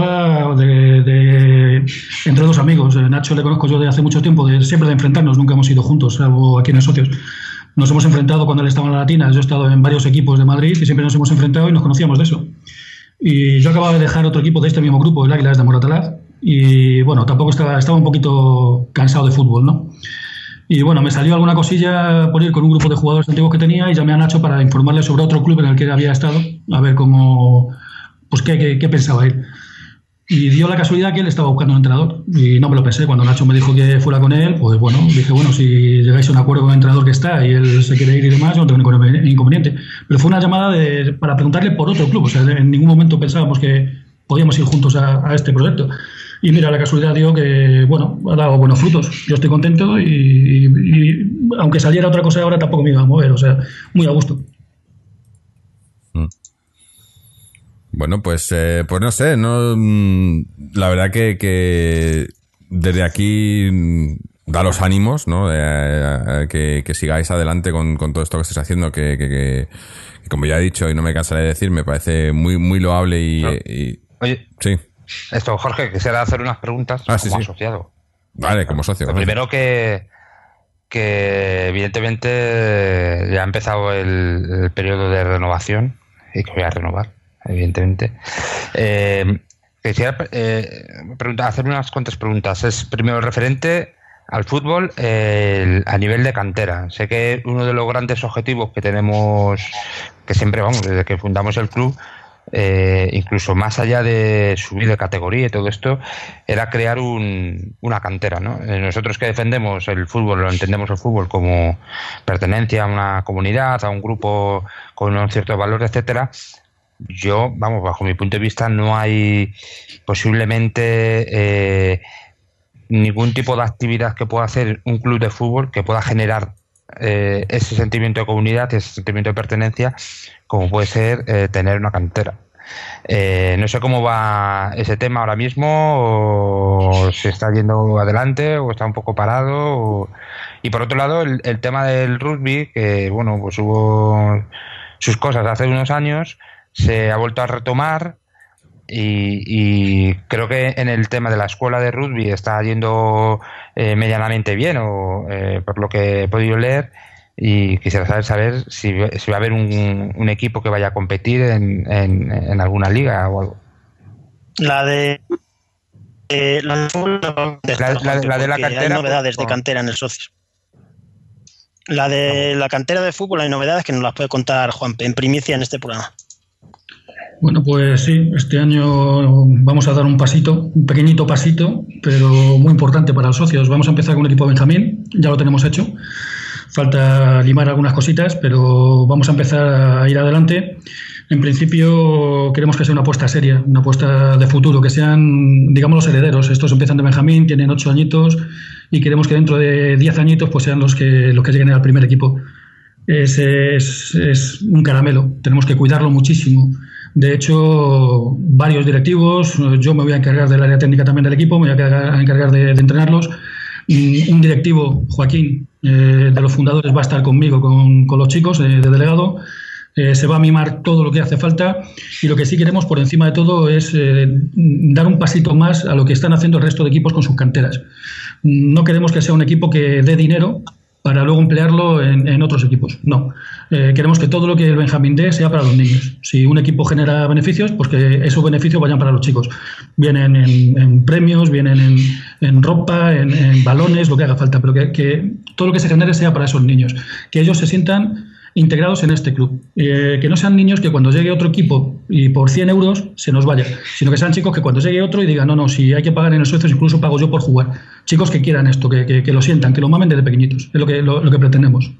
de entre 2 amigos. Nacho le conozco yo de hace mucho tiempo, siempre de enfrentarnos, nunca hemos ido juntos, salvo aquí en el Socios. Nos hemos enfrentado cuando él estaba en la Latina, yo he estado en varios equipos de Madrid y siempre nos hemos enfrentado y nos conocíamos de eso. Y yo acababa de dejar otro equipo de este mismo grupo, el Águilas de Moratalaz, y bueno, tampoco estaba un poquito cansado de fútbol, ¿no? Y bueno, me salió alguna cosilla por ir con un grupo de jugadores antiguos que tenía y llamé a Nacho para informarle sobre otro club en el que había estado, a ver cómo, pues qué pensaba él. Y dio la casualidad que él estaba buscando un entrenador y no me lo pensé. Cuando Nacho me dijo que fuera con él, pues bueno, dije, bueno, si llegáis a un acuerdo con el entrenador que está y él se quiere ir y demás, no tengo ningún inconveniente. Pero fue una llamada para preguntarle por otro club, o sea, en ningún momento pensábamos que podíamos ir juntos a este proyecto. Y mira, la casualidad dio que, bueno, ha dado buenos frutos. Yo estoy contento y aunque saliera otra cosa ahora tampoco me iba a mover, o sea, muy a gusto. Bueno, pues no sé, no, la verdad que desde aquí da los ánimos, ¿no? Que sigáis adelante con todo esto que estáis haciendo, que como ya he dicho y no me cansaré de decir, me parece muy, muy loable y oye, sí. Esto, Jorge, quisiera hacer unas preguntas como asociado. Vale, como socio. Lo primero que evidentemente ya ha empezado el periodo de renovación y que voy a renovar, evidentemente. Quisiera hacer unas cuantas preguntas. Es primero referente al fútbol a nivel de cantera. Sé que uno de los grandes objetivos que tenemos, que siempre vamos, desde que fundamos el club, incluso más allá de subir de categoría y todo esto, era crear una cantera, ¿no? Nosotros que defendemos el fútbol, lo entendemos el fútbol como pertenencia a una comunidad, a un grupo con unos ciertos valores, etcétera. Yo, vamos, bajo mi punto de vista, no hay posiblemente ningún tipo de actividad que pueda hacer un club de fútbol que pueda generar ese sentimiento de comunidad, ese sentimiento de pertenencia, como puede ser tener una cantera. No sé cómo va ese tema ahora mismo, o si está yendo adelante, o está un poco parado. Y por otro lado, el tema del rugby, que bueno, pues hubo sus cosas hace unos años, se ha vuelto a retomar. Y creo que en el tema de la escuela de rugby está yendo medianamente bien, por lo que he podido leer, y quisiera saber si va a haber un equipo que vaya a competir en alguna liga o algo. La de la de la cantera. Hay novedades de cantera en el socio. La de la cantera de fútbol hay novedades que nos las puede contar Juanpe en primicia en este programa. Bueno, pues sí, este año vamos a dar un pequeño pasito, pero muy importante para los socios. Vamos a empezar con un equipo Benjamín, ya lo tenemos hecho. Falta limar algunas cositas, pero vamos a empezar a ir adelante. En principio queremos que sea una apuesta seria, una apuesta de futuro, que sean, digamos, los herederos. Estos empiezan de Benjamín, tienen 8 añitos y queremos que dentro de 10 añitos pues sean los que lleguen al primer equipo. Es un caramelo, tenemos que cuidarlo muchísimo. De hecho, varios directivos, yo me voy a encargar del área técnica también del equipo, me voy a encargar de entrenarlos. Un directivo, Joaquín, de los fundadores, va a estar conmigo, con los chicos de delegado. Se va a mimar todo lo que hace falta y lo que sí queremos por encima de todo es dar un pasito más a lo que están haciendo el resto de equipos con sus canteras. No queremos que sea un equipo que dé dinero para luego emplearlo en otros equipos. No. Queremos que todo lo que el Benjamín dé sea para los niños. Si un equipo genera beneficios, pues que esos beneficios vayan para los chicos. Vienen en premios, vienen en ropa, en balones, lo que haga falta, pero que todo lo que se genere sea para esos niños. Que ellos se sientan integrados en este club. Que no sean niños que cuando llegue otro equipo y por 100 euros se nos vaya, sino que sean chicos que cuando llegue otro y digan, no, si hay que pagar en el socios, incluso pago yo por jugar. Chicos que quieran esto, que lo sientan, que lo mamen desde pequeñitos. Es lo que pretendemos.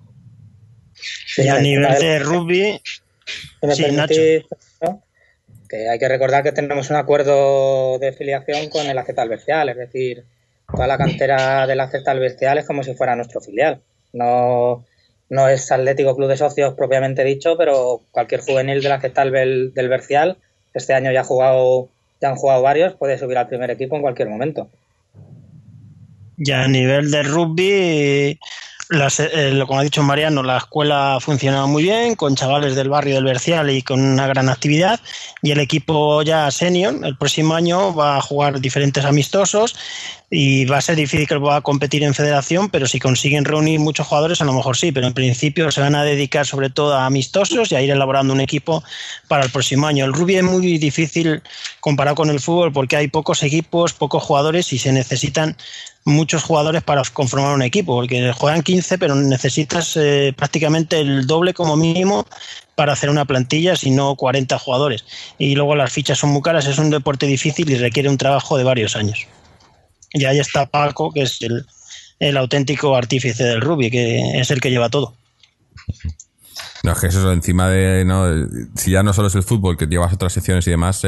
Y a nivel de rugby, sí, Nacho. Que hay que recordar que tenemos un acuerdo de filiación con el AZ Albercial, es decir, toda la cantera del AZ Albercial es como si fuera nuestro filial. No es Atlético Club de Socios propiamente dicho, pero cualquier juvenil del AZ del Bercial, este año ya han jugado varios, puede subir al primer equipo en cualquier momento. Ya a nivel de rugby, como ha dicho Mariano, la escuela ha funcionado muy bien, con chavales del barrio del Bercial y con una gran actividad, y el equipo ya senior, el próximo año va a jugar diferentes amistosos y va a ser difícil que pueda competir en federación, pero si consiguen reunir muchos jugadores a lo mejor sí, pero en principio se van a dedicar sobre todo a amistosos y a ir elaborando un equipo para el próximo año. El rugby es muy difícil comparado con el fútbol porque hay pocos equipos, pocos jugadores y se necesitan muchos jugadores para conformar un equipo, porque juegan 15, pero necesitas prácticamente el doble como mínimo para hacer una plantilla, si no 40 jugadores. Y luego las fichas son muy caras, es un deporte difícil y requiere un trabajo de varios años. Y ahí está Paco, que es el auténtico artífice del rugby, que es el que lleva todo. No, es que eso encima de... ¿no? Si ya no solo es el fútbol, que llevas otras secciones y demás,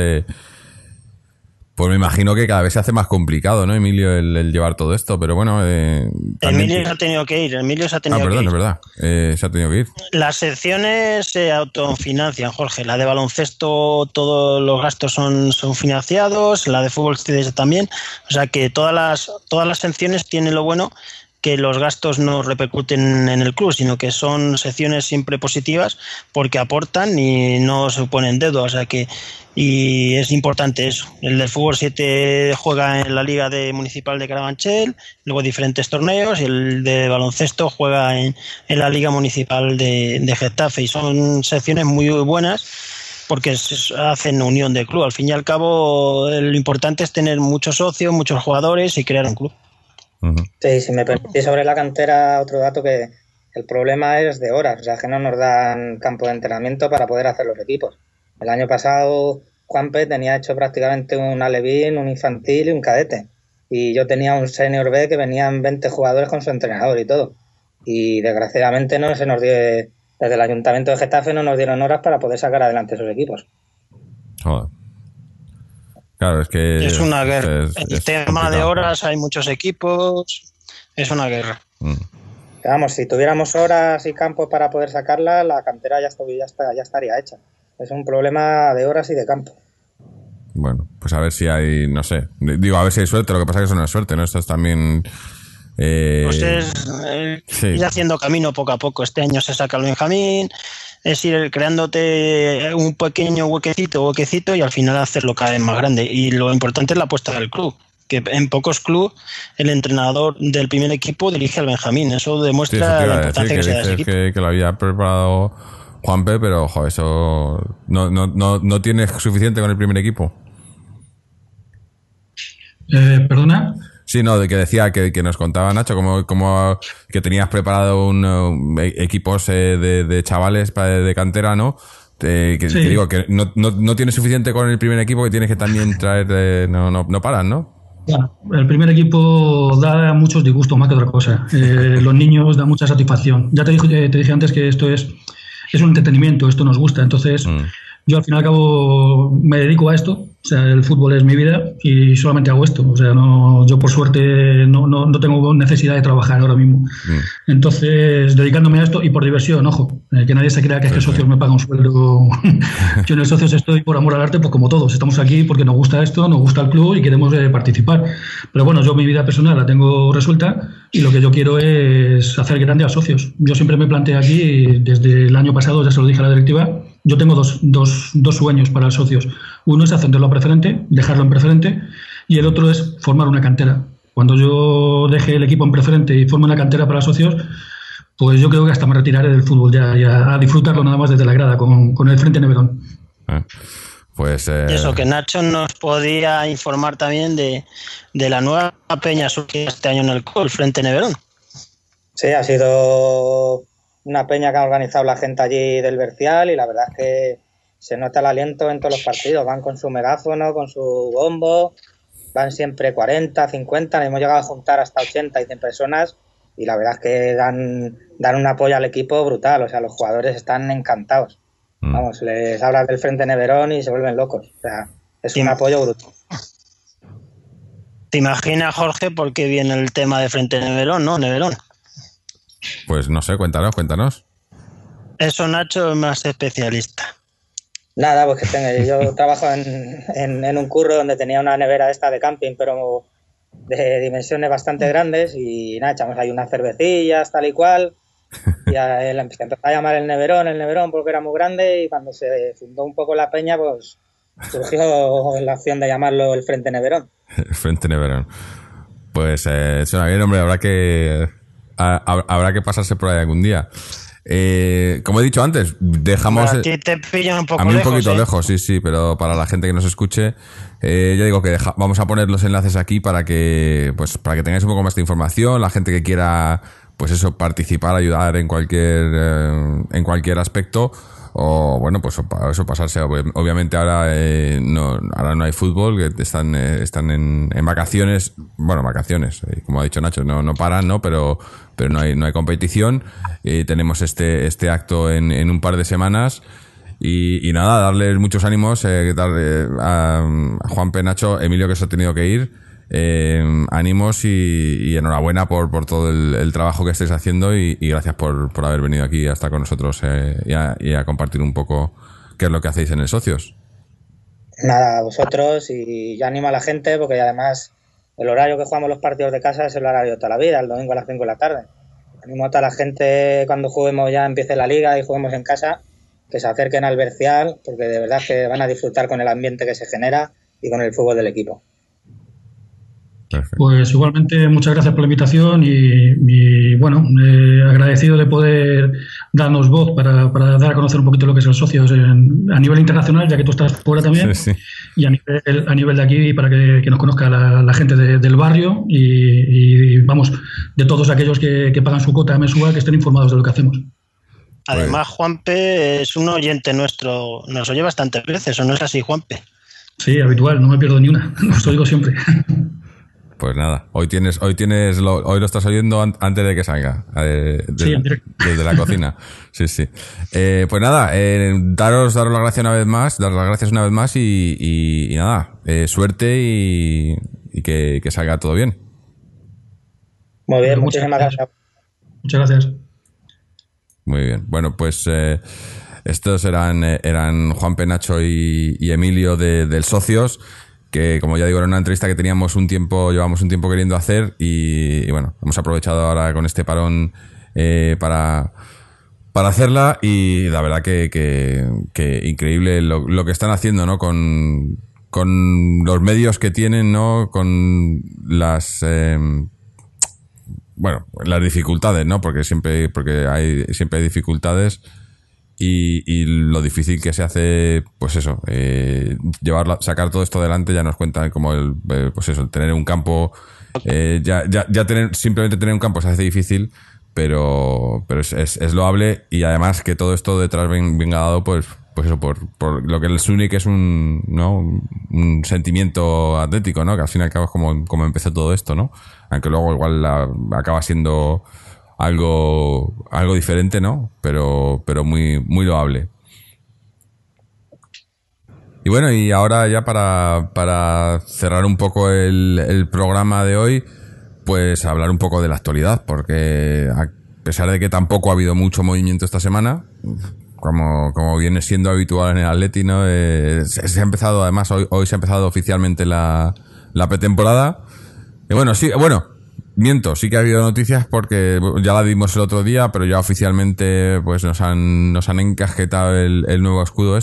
pues me imagino que cada vez se hace más complicado, ¿no, Emilio, el llevar todo esto? Pero bueno... Emilio se ha tenido que ir, perdón, es verdad, se ha tenido que ir. Las secciones se autofinancian, Jorge. La de baloncesto, todos los gastos son financiados, la de fútbol también. O sea que todas las secciones tienen lo bueno que los gastos no repercuten en el club, sino que son secciones siempre positivas porque aportan y no suponen deuda. O sea que, y es importante eso. El del fútbol 7 juega en la Liga Municipal de Carabanchel, luego diferentes torneos, y el de baloncesto juega en la Liga Municipal de Getafe, y son secciones muy buenas porque hacen unión de club. Al fin y al cabo, lo importante es tener muchos socios, muchos jugadores y crear un club. Sí, si me permitís sobre la cantera, otro dato, que el problema es de horas, o sea, que no nos dan campo de entrenamiento para poder hacer los equipos. El año pasado Juanpe tenía hecho prácticamente un alevín, un infantil y un cadete, y yo tenía un senior B que venían 20 jugadores con su entrenador y todo, y desgraciadamente no se nos dio, desde el Ayuntamiento de Getafe no nos dieron horas para poder sacar adelante esos equipos. Joder. Claro, es que... Es una guerra. El tema de horas, hay muchos equipos, es una guerra. Vamos, si tuviéramos horas y campo para poder sacarla, la cantera ya estaría hecha. Es un problema de horas y de campo. Bueno, pues a ver si hay, no sé, digo, a ver si hay suerte. Lo que pasa es que eso no es suerte, ¿no? Esto es también... Pues es ir haciendo camino poco a poco. Este año se saca el Benjamín, es ir creándote un pequeño huequecito y al final hacerlo cada vez más grande. Y lo importante es la apuesta del club, que en pocos clubes el entrenador del primer equipo dirige al Benjamín. Eso demuestra la importancia que se da a ese equipo. Que lo había preparado Juanpe, pero joder, eso no tiene suficiente con el primer equipo. ¿Perdona? Sí, no, de que decía que nos contaba Nacho como que tenías preparado equipos de chavales de cantera, ¿no? Que digo que no tienes suficiente con el primer equipo, que tienes que también traer, no paran, ¿no? Bueno, el primer equipo da muchos disgustos más que otra cosa. Los niños dan mucha satisfacción. Ya te dije antes que esto es un entretenimiento, esto nos gusta, entonces yo al fin y al cabo me dedico a esto. O sea, el fútbol es mi vida y solamente hago esto. O sea, yo por suerte no tengo necesidad de trabajar ahora mismo. Entonces, dedicándome a esto y por diversión, ojo, que nadie se crea que es que Socios me paga un sueldo. Yo en el Socios estoy por amor al arte, pues como todos. Estamos aquí porque nos gusta esto, nos gusta el club y queremos participar. Pero bueno, yo mi vida personal la tengo resuelta y lo que yo quiero es hacer grande a Socios. Yo siempre me planteé aquí, desde el año pasado, ya se lo dije a la directiva, yo tengo dos sueños para Socios. Uno es ascenderlo a preferente, dejarlo en preferente, y el otro es formar una cantera. Cuando yo deje el equipo en preferente y forme una cantera para Socios, pues yo creo que hasta me retiraré del fútbol ya a disfrutarlo nada más desde la grada con el Frente Neverón. Pues eso, que Nacho nos podía informar también de la nueva peña surgida este año en el Frente Neverón. Sí, ha sido una peña que ha organizado la gente allí del Bercial, y la verdad es que se nota el aliento en todos los partidos. Van con su megáfono, con su bombo, van siempre 40, 50, hemos llegado a juntar hasta 80 y 100 personas, y la verdad es que dan un apoyo al equipo brutal. O sea, los jugadores están encantados. Vamos, les hablas del Frente Neverón y se vuelven locos. O sea, es un apoyo brutal. ¿Te imaginas, Jorge, por qué viene el tema de Frente Neverón, no? Neverón. Pues no sé, cuéntanos. Eso Nacho es más especialista. Nada, pues yo trabajo en un curro donde tenía una nevera esta de camping, pero de dimensiones bastante grandes, y nada, echamos ahí unas cervecillas, tal y cual, y empezó a llamar el Neverón porque era muy grande, y cuando se fundó un poco la peña, pues surgió la opción de llamarlo el Frente Neverón. El Frente Neverón. Pues suena bien, hombre, habrá que pasarse por ahí algún día. Como he dicho antes, dejamos... A ti te pillan un poco a mí lejos, un poquito lejos, sí, pero para la gente que nos escuche, ya digo que vamos a poner los enlaces aquí para que tengáis un poco más de información, la gente que quiera, pues eso, participar, ayudar en cualquier aspecto. O bueno, pues eso pasarse. Obviamente ahora no hay fútbol, que están en vacaciones. Bueno, vacaciones, como ha dicho Nacho, no paran, ¿no? Pero no hay competición. Tenemos este acto en un par de semanas. Y nada, darles muchos ánimos, a Juanpe, Nacho, Emilio, que se ha tenido que ir. Ánimos y enhorabuena por todo el trabajo que estáis haciendo y gracias por haber venido aquí a estar con nosotros y a compartir un poco qué es lo que hacéis en el Socios. Nada, a vosotros, y yo animo a la gente porque además el horario que jugamos los partidos de casa es el horario de toda la vida, el domingo a las 5 de la tarde. Animo a toda la gente cuando juguemos, ya empiece la liga y juguemos en casa, que se acerquen al Bercial, porque de verdad que van a disfrutar con el ambiente que se genera y con el fútbol del equipo. Perfecto. Pues igualmente muchas gracias por la invitación y bueno, agradecido de poder darnos voz para dar a conocer un poquito lo que es el Socios a nivel internacional, ya que tú estás fuera también, sí. Y a nivel de aquí para que nos conozca la gente del barrio y vamos, de todos aquellos que pagan su cuota mensual, que estén informados de lo que hacemos. Además, Juanpe es un oyente nuestro, nos oye bastantes veces, ¿o no es así, Juanpe? Sí, habitual, no me pierdo ni una, os oigo siempre. Pues nada, hoy lo estás oyendo antes de que salga, desde la cocina. Sí. Pues nada, daros las gracias una vez más, y nada, suerte y que salga todo bien. Muy bien, muchísimas gracias. Muchas gracias. Muy bien, bueno, pues estos eran Juanpe, Nacho y Emilio del Socios, que como ya digo era una entrevista que llevamos un tiempo queriendo hacer y bueno, hemos aprovechado ahora con este parón para hacerla, y la verdad que increíble lo que están haciendo, ¿no? Con los medios que tienen, ¿no? Con las las dificultades, ¿no? Porque siempre hay dificultades. Y lo difícil que se hace, pues eso, sacar todo esto adelante. Ya nos cuentan como pues eso, tener un campo, simplemente tener un campo se hace difícil, pero es loable, y además que todo esto detrás venga dado, pues eso, por lo que les une, que es un sentimiento atlético, ¿no? Que al fin y al cabo es como empezó todo esto, ¿no? Aunque luego igual acaba siendo algo diferente, ¿no? Pero muy, muy loable. Y bueno, y ahora ya para cerrar un poco el programa de hoy, pues hablar un poco de la actualidad, porque a pesar de que tampoco ha habido mucho movimiento esta semana, como viene siendo habitual en el Atleti, ¿no? Se ha empezado, además hoy se ha empezado oficialmente la pretemporada. Y bueno, sí que ha habido noticias, porque ya la vimos el otro día, pero ya oficialmente pues nos han encajetado el nuevo escudo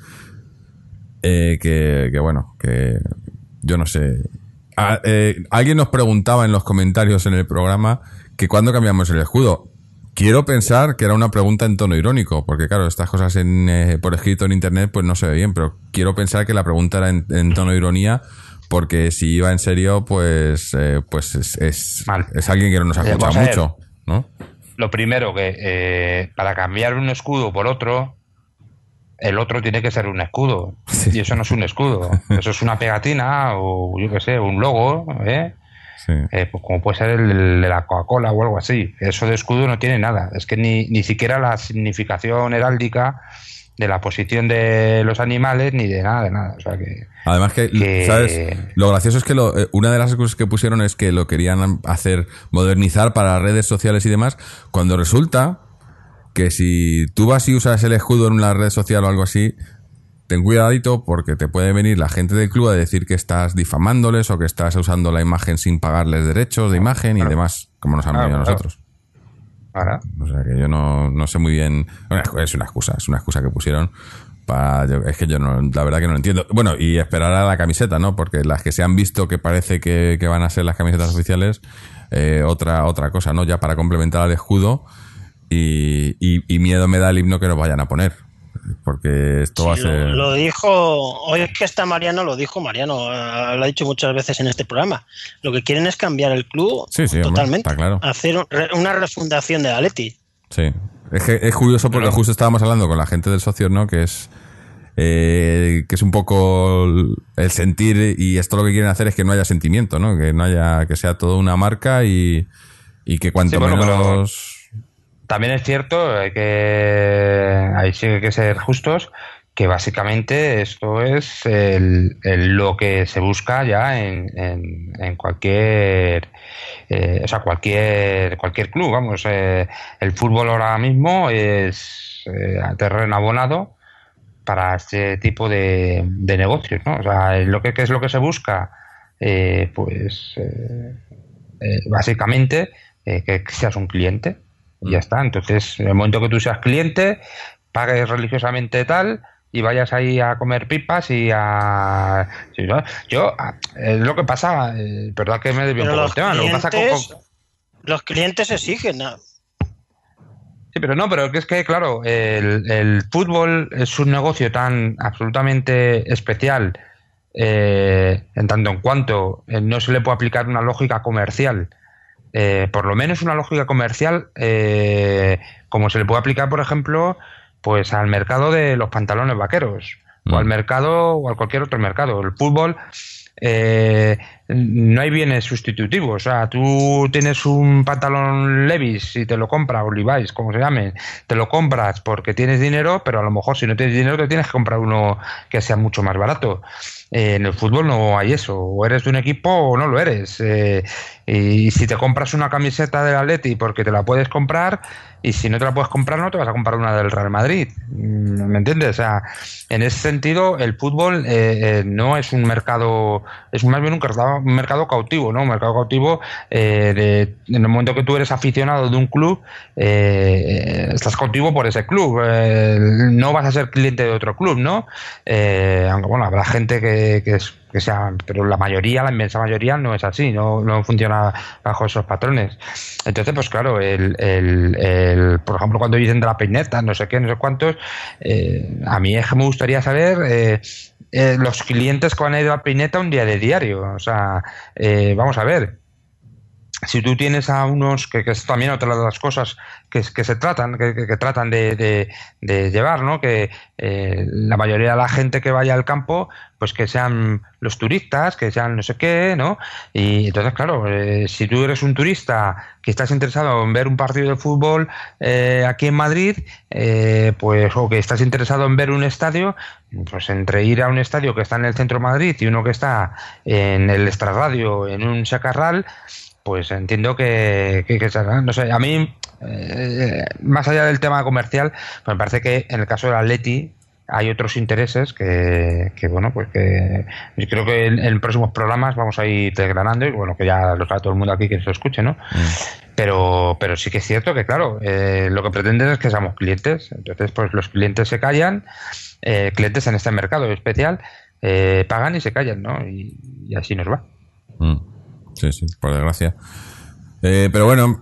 que bueno, que yo no sé. Alguien nos preguntaba en los comentarios en el programa que cuándo cambiamos el escudo. Quiero pensar que era una pregunta en tono irónico, porque claro, estas cosas por escrito en internet pues no se ve bien, pero quiero pensar que la pregunta era en tono de ironía, porque si iba en serio, pues es alguien que no nos ha escuchado mucho, ¿no? Lo primero, que para cambiar un escudo por otro, el otro tiene que ser un escudo. Sí. Y eso no es un escudo. Eso es una pegatina o, yo qué sé, un logo, Sí. Pues como puede ser el de la Coca-Cola o algo así. Eso de escudo no tiene nada. Es que ni siquiera la significación heráldica de la posición de los animales, ni de nada. O sea que... Además que ¿sabes? Lo gracioso es que una de las cosas que pusieron es que lo querían modernizar para redes sociales y demás, cuando resulta que si tú vas y usas el escudo en una red social o algo así, ten cuidadito, porque te puede venir la gente del club a decir que estás difamándoles o que estás usando la imagen sin pagarles derechos de imagen y demás, como nos han venido a nosotros. O sea que yo no sé muy bien. Bueno, es una excusa que pusieron es que yo la verdad que no lo entiendo. Bueno, y esperar a la camiseta, ¿no? Porque las que se han visto que parece que van a ser las camisetas oficiales, otra cosa, ¿no? Ya para complementar al escudo. y miedo me da el himno que nos vayan a poner. Porque esto va a ser... Lo dijo, hoy es que está Mariano, lo ha dicho muchas veces en este programa. Lo que quieren es cambiar el club totalmente. Hombre, está claro. Hacer una refundación de Atleti. Sí, es curioso porque justo estábamos hablando con la gente del socio, ¿no? Que es un poco el sentir, y esto lo que quieren hacer es que no haya sentimiento, ¿no? Que no haya, que sea todo una marca y que cuanto menos... También es cierto que ahí sí que hay que ser justos, que básicamente esto es lo que se busca ya en cualquier cualquier club, vamos. El fútbol ahora mismo es terreno abonado para este tipo de negocios, ¿no? O sea, ¿qué es lo que se busca? Básicamente que seas un cliente. Y ya está. Entonces, en el momento que tú seas cliente, pagues religiosamente tal y vayas ahí a comer pipas y a... Sí, ¿no? Yo, es lo que pasa, verdad que me desvío un poco el tema. Lo que pasa los clientes exigen, ¿no? Sí, pero es que, claro, el fútbol es un negocio tan absolutamente especial, en tanto en cuanto no se le puede aplicar una lógica comercial. Por lo menos una lógica comercial, como se le puede aplicar, por ejemplo, pues al mercado de los pantalones vaqueros, o al mercado, o a cualquier otro mercado. El fútbol, no hay bienes sustitutivos. O sea, tú tienes un pantalón Levi's y te lo compras, o Levi's, como se llame, te lo compras porque tienes dinero, pero a lo mejor si no tienes dinero te tienes que comprar uno que sea mucho más barato. En el fútbol no hay eso, o eres de un equipo o no lo eres, y si te compras una camiseta del Atleti porque te la puedes comprar, y si no te la puedes comprar no te vas a comprar una del Real Madrid, ¿me entiendes? O sea, en ese sentido el fútbol no es un mercado, es más bien un mercado cautivo, ¿no? Un mercado cautivo, en el momento que tú eres aficionado de un club, estás cautivo por ese club, no vas a ser cliente de otro club, ¿no? Aunque bueno, habrá gente que sea, pero la inmensa mayoría no es así, no funciona bajo esos patrones. Entonces, pues claro, por ejemplo, cuando dicen de la peineta, no sé qué, no sé cuántos, a mí es que me gustaría saber los clientes que van a ir a la peineta un día de diario. O sea, vamos a ver. Si tú tienes a unos, que es también otra de las cosas que se tratan, que tratan de llevar, ¿no? Que la mayoría de la gente que vaya al campo, pues que sean los turistas, que sean no sé qué, ¿no? Y entonces, claro, si tú eres un turista que estás interesado en ver un partido de fútbol aquí en Madrid, pues, o que estás interesado en ver un estadio, pues entre ir a un estadio que está en el centro de Madrid y uno que está en el extrarradio, en un Chacarral, pues entiendo que no sé, a mí, más allá del tema comercial, pues me parece que en el caso del Atleti hay otros intereses que bueno, pues que yo creo que en próximos programas vamos a ir desgranando, y bueno, que ya lo sabe todo el mundo aquí que se lo escuche, ¿no? Pero sí que es cierto que, claro, lo que pretenden es que seamos clientes. Entonces, pues los clientes se callan, clientes en este mercado especial, pagan y se callan, ¿no? Y así nos va. Sí, por desgracia. Pero bueno,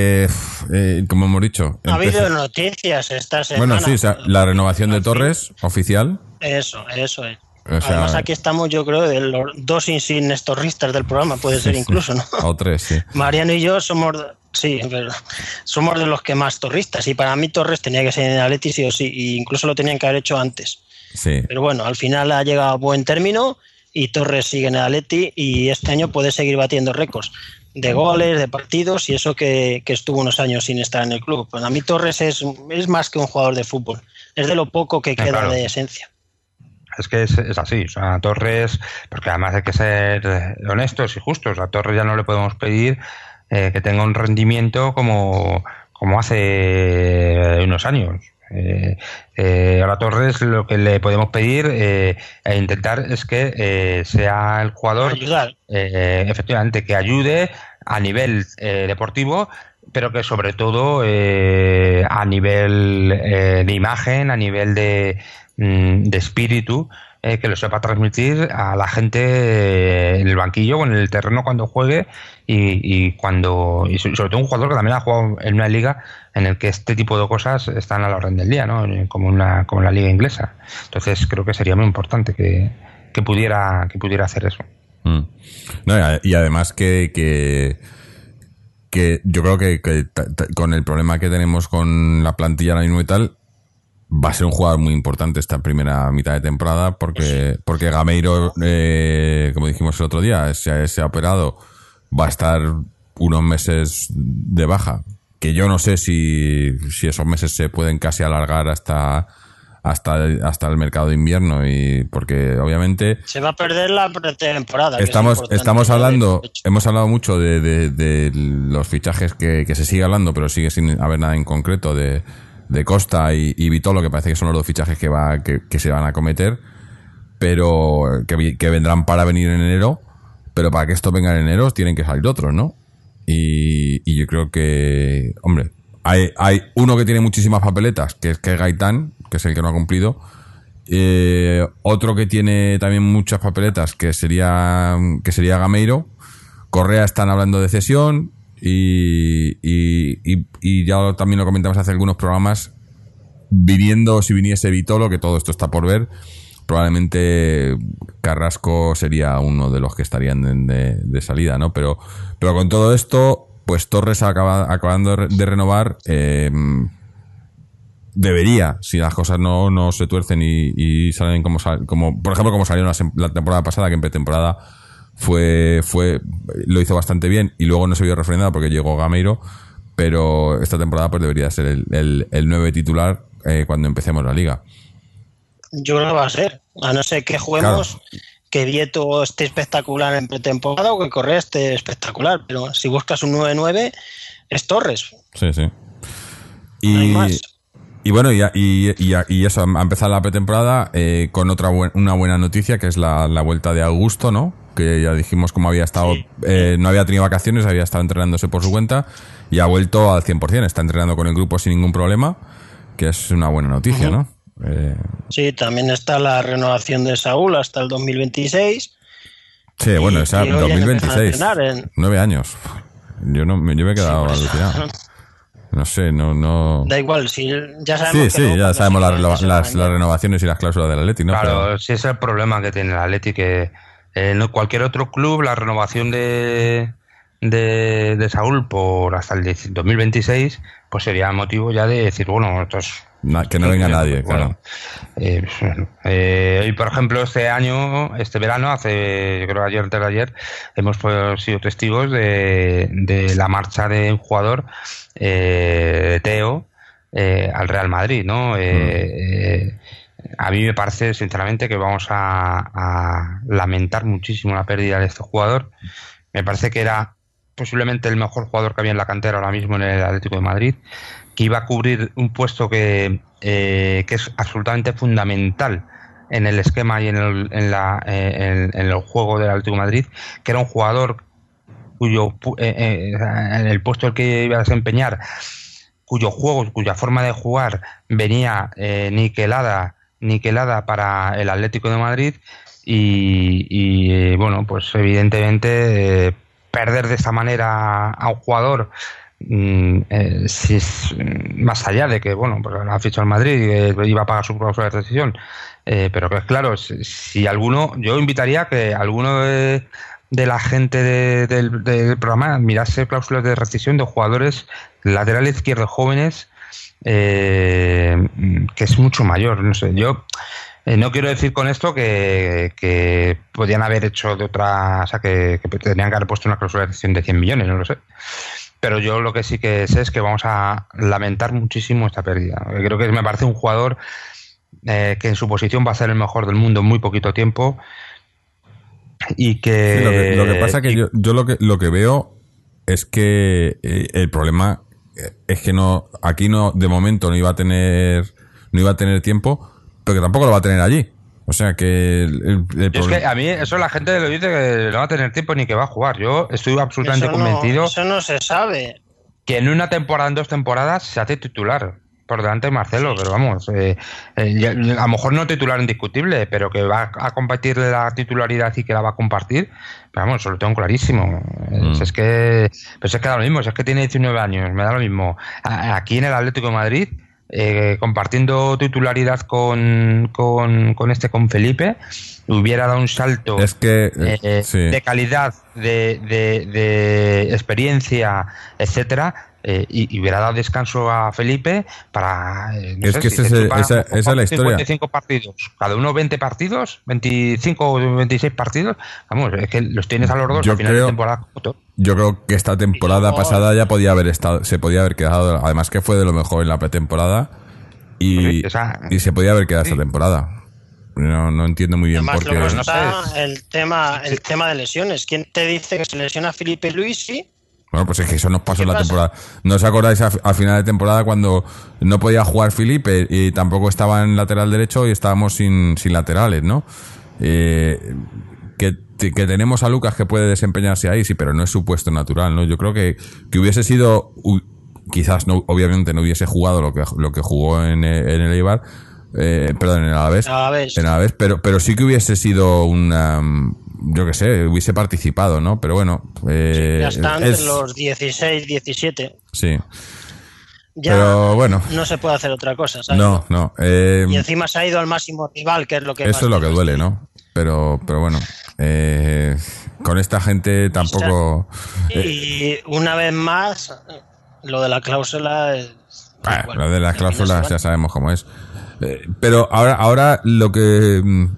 como hemos dicho... Ha habido noticias esta semana. Bueno, sí, la renovación de Torres, oficial. Eso es. O sea, además, aquí estamos, yo creo, de los dos insignes torristas del programa, puede ser incluso, ¿no? O tres, sí. Mariano y yo somos de los que más torristas, y para mí Torres tenía que ser en Atleti sí o sí, y incluso lo tenían que haber hecho antes. Sí. Pero bueno, al final ha llegado a buen término, y Torres sigue en el Atleti, y este año puede seguir batiendo récords de goles, de partidos, y eso que estuvo unos años sin estar en el club. Pues a mí Torres es más que un jugador de fútbol, es de lo poco que queda, claro, de esencia. Es que es así, o sea, Torres, porque además hay que ser honestos y justos, a Torres ya no le podemos pedir que tenga un rendimiento como hace unos años. Ahora Torres lo que le podemos pedir e intentar es que sea el jugador, efectivamente, que ayude a nivel deportivo, pero que sobre todo a nivel de imagen, a nivel de espíritu, que lo sepa transmitir a la gente en el banquillo o en el terreno cuando juegue y sobre todo un jugador que también ha jugado en una liga en el que este tipo de cosas están a la orden del día, ¿no? Como la liga inglesa. Entonces creo que sería muy importante que pudiera hacer eso. No, y además que yo creo que con el problema que tenemos con la plantilla ahora mismo y tal, va a ser un jugador muy importante esta primera mitad de temporada porque Gameiro, como dijimos el otro día, se ha operado, va a estar unos meses de baja, que yo no sé si esos meses se pueden casi alargar hasta el mercado de invierno, y porque obviamente se va a perder la pretemporada. Hemos hablado mucho de los fichajes que se sigue hablando, pero sigue sin haber nada en concreto de Costa y Vitolo, que parece que son los dos fichajes que se van a cometer, pero que vendrán para venir en enero, pero para que esto venga en enero tienen que salir otros, ¿no? Y yo creo que, hombre, hay uno que tiene muchísimas papeletas, que es Gaitán, que es el que no ha cumplido. Otro que tiene también muchas papeletas, que sería Gameiro. Correa están hablando de cesión y ya también lo comentamos hace algunos programas, si viniese Vitolo, que todo esto está por ver, probablemente Carrasco sería uno de los que estarían de salida, ¿no? Pero con todo esto, pues Torres acabando de renovar, debería, si las cosas no se tuercen y salen como por ejemplo como salieron la temporada pasada, que en pretemporada lo hizo bastante bien y luego no se vio refrendado porque llegó Gameiro, pero esta temporada pues debería ser el 9 titular cuando empecemos la liga. Yo creo que va a ser, a no ser que juguemos, claro, que Vieto esté espectacular en pretemporada o que Correa esté espectacular, pero si buscas un 9-9 es Torres. Sí. No hay más. Y bueno, y eso, ha empezado la pretemporada con una buena noticia, que es la vuelta de Augusto, ¿no? Que ya dijimos cómo había estado, no había tenido vacaciones, había estado entrenándose por su cuenta y ha vuelto al 100%, está entrenando con el grupo sin ningún problema, que es una buena noticia, ¿no? Sí, también está la renovación de Saúl hasta el 2026. Sí, bueno, esa 2026, 9 años. Yo me he quedado alucinado. No sé, no... Da igual, si ya sabemos ya sabemos las renovaciones y las cláusulas del Atleti, ¿no? Claro, pero sí es el problema que tiene el Atleti, que en cualquier otro club la renovación de Saúl por hasta el 2026 pues sería motivo ya de decir, bueno, esto es... que no venga nadie, claro. Y por ejemplo este verano, yo creo que antes de ayer, hemos sido testigos de la marcha de un jugador, Teo, al Real Madrid, ¿no? A mí me parece sinceramente que vamos a lamentar muchísimo la pérdida de este jugador. Me parece que era posiblemente el mejor jugador que había en la cantera ahora mismo en el Atlético de Madrid, que iba a cubrir un puesto que es absolutamente fundamental en el esquema y en el juego del Atlético de Madrid, que era un jugador en el puesto el que iba a desempeñar, cuya forma de jugar venía niquelada para el Atlético de Madrid y bueno, pues evidentemente perder de esta manera a un jugador, si es más allá de que, bueno, pues ha fichado al Madrid y iba a pagar su cláusula de rescisión, pero que es claro, si alguno, yo invitaría a que alguno de la gente del programa mirase cláusulas de rescisión de jugadores laterales izquierdos jóvenes, que es mucho mayor, no sé, yo no quiero decir con esto que podían haber hecho de otra, o sea, que tenían que haber puesto una cláusula de rescisión de 100 millones, no lo sé. Pero yo lo que sí que sé es que vamos a lamentar muchísimo esta pérdida. Creo que me parece un jugador que en su posición va a ser el mejor del mundo en muy poquito tiempo y que... Sí, lo que pasa es que yo lo que veo es que el problema es que aquí de momento no iba a tener tiempo, pero que tampoco lo va a tener allí. O sea que es que a mí eso la gente lo dice que no va a tener tiempo ni que va a jugar. Yo estoy absolutamente convencido. Eso no se sabe. Que en una temporada, en 2 temporadas se hace titular. por delante de Marcelo, pero vamos, a lo mejor no titular indiscutible, pero que va a compartir la titularidad y que la va a compartir, pero vamos, eso lo tengo clarísimo. Es que da lo mismo, es que tiene 19 años, me da lo mismo. Aquí en el Atlético de Madrid, compartiendo titularidad con Felipe, hubiera dado un salto de calidad, de experiencia, etcétera, y hubiera dado descanso a Felipe para... esa es la historia. 55 partidos, cada uno 20 partidos, 25 o 26 partidos, vamos, es que los tienes a los dos a final de temporada. Yo creo que esta temporada pasada ya podía haber estado, se podía haber quedado, además que fue de lo mejor en la pretemporada y se podía haber quedado esta temporada. No entiendo muy bien por qué. Luego está el tema de lesiones. ¿Quién te dice que se lesiona Felipe Luisi? Bueno, pues es que eso nos pasó en la temporada. ¿No os acordáis a final de temporada cuando no podía jugar Felipe y tampoco estaba en lateral derecho y estábamos sin laterales, ¿no? Que tenemos a Lucas que puede desempeñarse ahí, sí, pero no es su puesto natural, ¿no? Yo creo que hubiese sido, quizás no, obviamente no hubiese jugado lo que jugó en el Eibar, perdón, en el Alavés, pero sí que hubiese sido yo qué sé, hubiese participado, ¿no? Pero bueno, ya están los 16, 17. Sí. Ya pero bueno, no se puede hacer otra cosa, ¿sabes? No. Y encima se ha ido al máximo rival, que es lo que eso es lo que duele, ¿no? Pero bueno, con esta gente tampoco... Y una vez más, lo de la cláusula... Lo de las cláusulas ya sabemos cómo es. Pero ahora lo que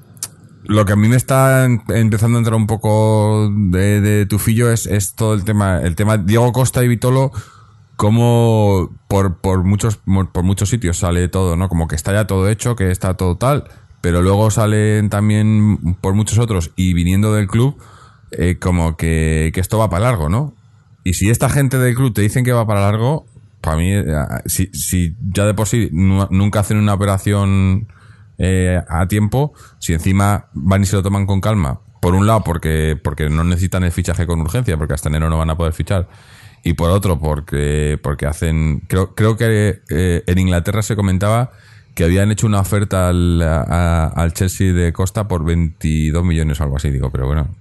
a mí me está empezando a entrar un poco de tufillo es todo el tema Diego Costa y Vitolo, como por muchos sitios sale todo, ¿no? Como que está ya todo hecho, que está todo tal, pero luego salen también por muchos otros y viniendo del club, como que esto va para largo, ¿no? Y si esta gente del club te dicen que va para largo, para mí, si ya de por sí nunca hacen una operación a tiempo, si encima van y se lo toman con calma, por un lado porque no necesitan el fichaje con urgencia, porque hasta enero no van a poder fichar, y por otro porque hacen, creo que en Inglaterra se comentaba que habían hecho una oferta al Chelsea de Costa por 22 millones o algo así, digo, pero bueno,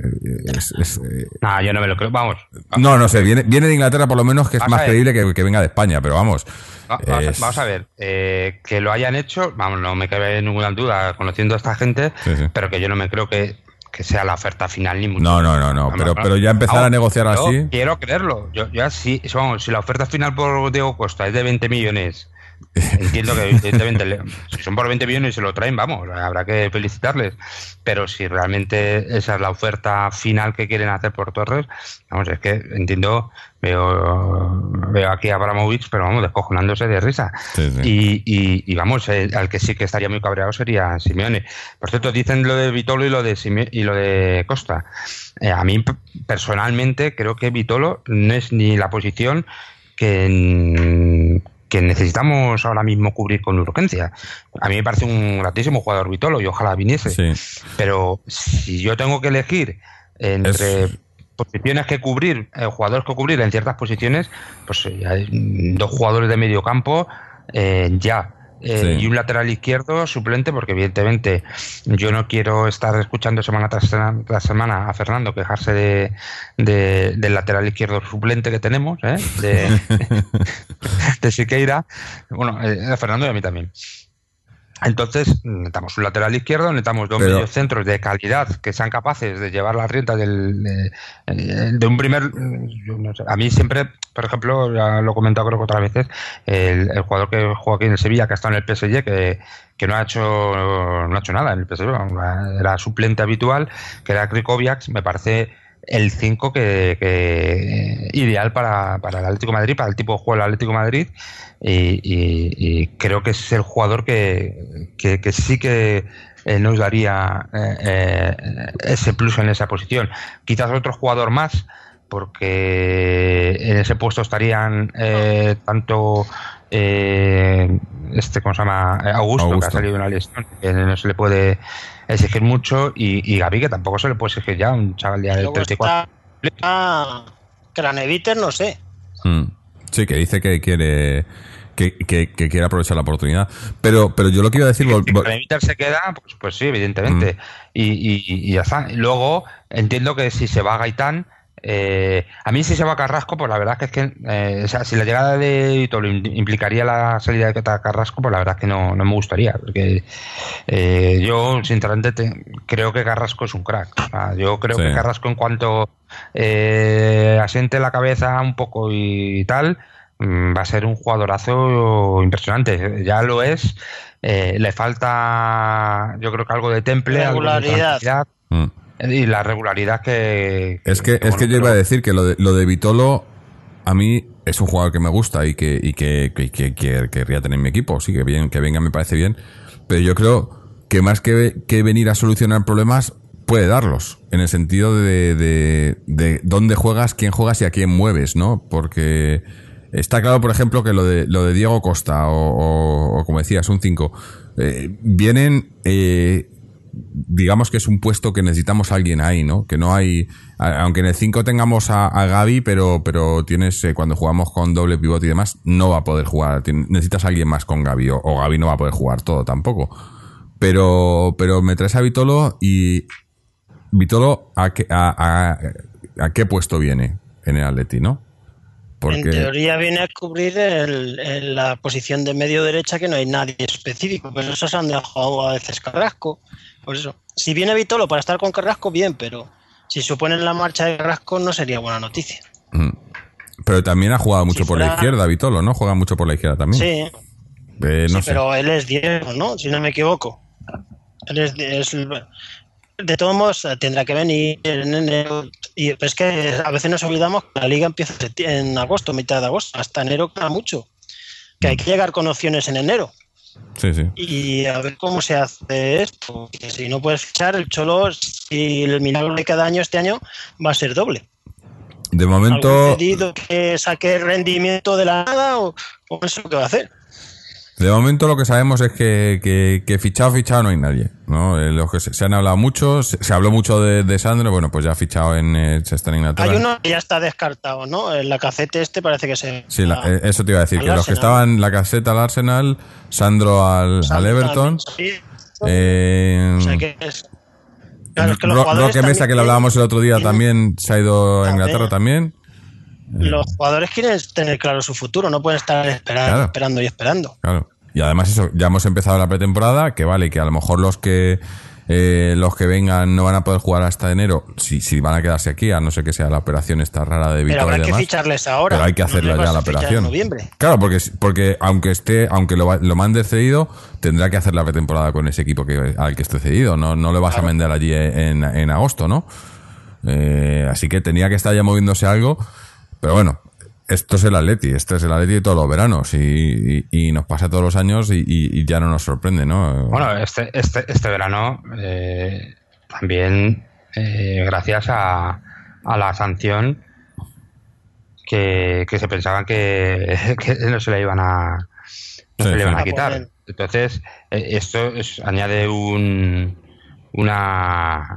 yo no me lo creo, vamos. No sé, viene de Inglaterra por lo menos, que es más creíble que venga de España, pero vamos. Vamos a ver, que lo hayan hecho, vamos, no me cabe ninguna duda conociendo a esta gente, sí. Pero que yo no me creo que sea la oferta final ni mucho. No, pero ya empezar a negociar así. Quiero creerlo. Yo sí, vamos, si la oferta final por Diego Costa es de 20 millones, entiendo que evidentemente si son por 20 millones y se lo traen, vamos, habrá que felicitarles, pero si realmente esa es la oferta final que quieren hacer por Torres, vamos, es que entiendo, veo aquí a Abramovich, pero vamos, descojonándose de risa. Sí. Y vamos, al que sí que estaría muy cabreado sería Simeone. Por cierto, dicen lo de Vitolo y lo de Costa. A mí personalmente creo que Vitolo no es ni la posición que necesitamos ahora mismo cubrir con urgencia. A mí me parece un grandísimo jugador Vitolo y ojalá viniese. Sí. Pero si yo tengo que elegir entre posiciones que cubrir, jugadores que cubrir en ciertas posiciones, pues hay dos jugadores de medio campo y un lateral izquierdo suplente, porque evidentemente yo no quiero estar escuchando semana tras semana a Fernando quejarse del lateral izquierdo suplente que tenemos, de Siqueira, bueno, a Fernando y a mí también. Entonces necesitamos un lateral izquierdo, necesitamos dos mediocentros de calidad que sean capaces de llevar las riendas de un primer... No sé, a mí siempre, por ejemplo, ya lo he comentado creo que otras veces, el jugador que juega aquí en el Sevilla, que ha estado en el PSG, que no ha hecho nada en el PSG, era suplente habitual, que era Krikoviak, me parece el 5 que ideal para el Atlético de Madrid, para el tipo de juego del Atlético de Madrid, y creo que es el jugador que sí que nos daría ese plus en esa posición. Quizás otro jugador más, porque en ese puesto estarían tanto ¿cómo se llama? Augusto, que ha salido de una lesión, que no se le puede exigir mucho, y Gavi, que tampoco se le puede exigir ya, un chaval ya de 34. Craneviter, no sé. Sí, que dice que quiere que quiere aprovechar la oportunidad. Pero yo lo que iba a decir... Inter se queda, pues sí, evidentemente. Y ya está. Luego, entiendo que si se va Gaitán... a mí si se va Carrasco, pues la verdad es que o sea, si la llegada de Vitolo implicaría la salida de Carrasco, pues la verdad es que no me gustaría, porque yo sinceramente creo que Carrasco es un crack. O sea, yo creo que Carrasco, en cuanto asiente la cabeza un poco y tal, va a ser un jugadorazo impresionante. Ya lo es. Le falta, yo creo que algo de temple, regularidad. Algo de y la regularidad que es que yo iba a decir que lo de Vitolo, a mí es un jugador que me gusta y que querría tener en mi equipo. Sí, que venga me parece bien, pero yo creo que más que venir a solucionar problemas, puede darlos, en el sentido de dónde juegas, quién juegas y a quién mueves, ¿no? Porque está claro, por ejemplo, que lo de Diego Costa o como decías, un 5, vienen... digamos que es un puesto que necesitamos a alguien ahí, ¿no? Que no hay... Aunque en el 5 tengamos a Gavi, pero tienes... cuando jugamos con doble pivote y demás, no va a poder jugar. Necesitas a alguien más con Gavi, o Gavi no va a poder jugar todo tampoco. Pero me traes a Vitolo y... Vitolo, ¿a qué puesto viene en el Atleti, no? Porque... En teoría viene a cubrir la posición de medio derecha, que no hay nadie específico, pero eso se han dejado a veces Carrasco. Por eso, si viene Vitolo para estar con Carrasco, bien, pero si suponen la marcha de Carrasco no sería buena noticia. Pero también ha jugado mucho por la izquierda, Vitolo, ¿no? Juega mucho por la izquierda también. Sí, no sé. Pero él es Diego, ¿no? Si no me equivoco. Él es de todos modos, tendrá que venir en enero. Y es que a veces nos olvidamos que la liga empieza en agosto, mitad de agosto. Hasta enero queda mucho. Que hay que llegar con opciones en enero. Sí. Y a ver cómo se hace esto. Que si no puedes fichar, el Cholo, si el milagro de cada año, este año va a ser doble. De momento... ¿Algún pedido que saque rendimiento de la nada o eso qué va a hacer? De momento lo que sabemos es que fichado no hay nadie, ¿no? Los que se han hablado mucho, se habló mucho de Sandro, bueno, pues ya ha fichado se está en Inglaterra. Hay uno que ya está descartado, ¿no? El Lacazette parece que se... Sí, eso te iba a decir, que los que estaban, Lacazette al Arsenal, Sandro al Everton... Sí. O sea que es... Claro, es que los Roque Mesa, que lo hablábamos el otro día, también se ha ido a Inglaterra también. Los jugadores quieren tener claro su futuro, no pueden estar esperando. Claro. Y además eso, ya hemos empezado la pretemporada, que vale, que a lo mejor los que vengan no van a poder jugar hasta enero, si van a quedarse aquí, a no ser que sea la operación esta rara de Vitolo y demás. Pero habrá que ficharles ahora. Pero hay que hacerla ya la operación. Claro, porque aunque lo mande cedido, tendrá que hacer la pretemporada con ese equipo al que esté cedido. No le vas a vender allí en agosto, ¿no? Así que tenía que estar ya moviéndose algo. Pero bueno, esto es el Atleti, de todos los veranos y nos pasa todos los años y ya no nos sorprende, ¿no? Bueno, este verano también gracias a la sanción que se pensaban que no se le iban a quitar. Entonces, esto añade una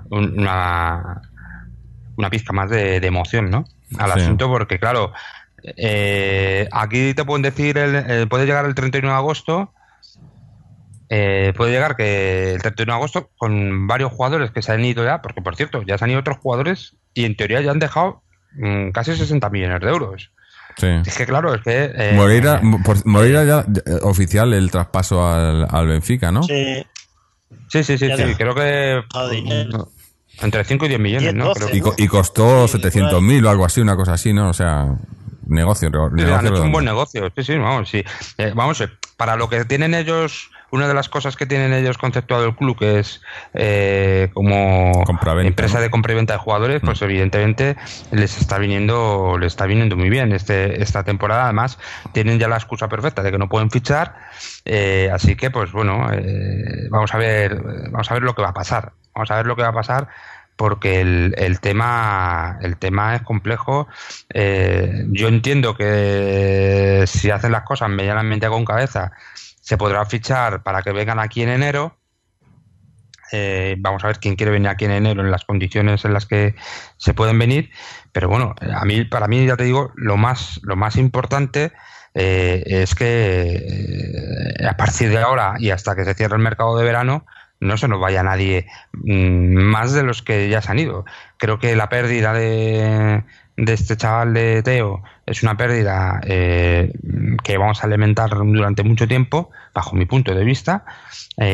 pizca más de emoción, ¿no? Al asunto, porque claro, aquí te pueden decir puede llegar el 31 de agosto, puede llegar que el 31 de agosto con varios jugadores que se han ido ya, porque por cierto, ya se han ido otros jugadores y en teoría ya han dejado casi 60 millones de euros. Sí. Es que claro, es que Moreira ya oficial el traspaso al Benfica, ¿no? Sí, creo que entre 5 y 10 millones, ¿no? Y costó 700.000 o algo así, una cosa así, ¿no? O sea, negocio han hecho un buen negocio, vamos, para lo que tienen ellos, una de las cosas que tienen ellos conceptuado el club, que es como empresa, ¿no?, de compra y venta de jugadores, pues evidentemente les está viniendo muy bien esta temporada. Además tienen ya la excusa perfecta de que no pueden fichar, así que pues bueno, vamos a ver lo que va a pasar. Porque el tema es complejo. Yo entiendo que si hacen las cosas medianamente con cabeza, se podrá fichar para que vengan aquí en enero. Vamos a ver quién quiere venir aquí en enero en las condiciones en las que se pueden venir. Pero bueno, para mí ya te digo, lo más importante es que a partir de ahora y hasta que se cierre el mercado de verano no se nos vaya nadie más de los que ya se han ido. Creo que la pérdida de este chaval de Teo es una pérdida que vamos a lamentar durante mucho tiempo, bajo mi punto de vista. Yo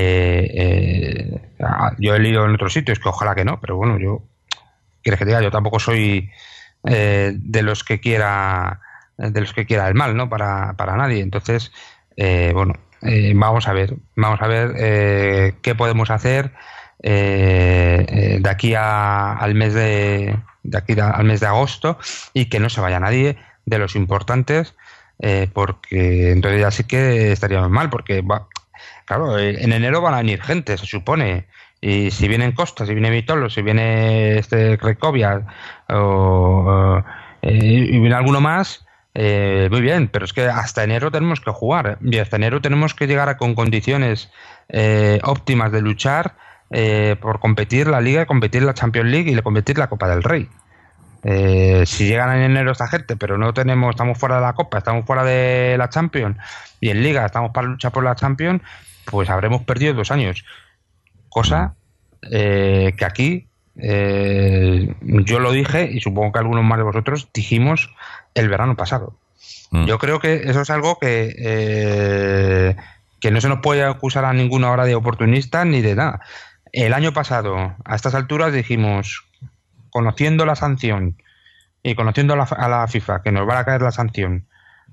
he leído en otros sitios que ojalá que no, pero bueno, quieres que te diga, yo tampoco soy de los que quiera el mal, ¿no? Para nadie. Entonces, vamos a ver qué podemos hacer de aquí al mes de agosto, y que no se vaya nadie de los importantes, porque entonces ya sí que estaríamos mal, porque claro, en enero van a venir gente, se supone, y si vienen Costa, si viene Vitolo, si viene Cracovia y viene alguno más, muy bien, pero es que hasta enero tenemos que jugar, y hasta enero tenemos que llegar con condiciones óptimas de luchar por competir la Liga, competir la Champions League y competir la Copa del Rey. Si llegan en enero esta gente, pero estamos fuera de la Copa, estamos fuera de la Champions, y en Liga estamos para luchar por la Champions, pues habremos perdido 2 años. Cosa que aquí yo lo dije, y supongo que algunos más de vosotros dijimos el verano pasado. Yo creo que eso es algo que no se nos puede acusar a ninguna hora de oportunista ni de nada. El año pasado, a estas alturas, dijimos, conociendo la sanción y conociendo a la FIFA que nos va a caer la sanción,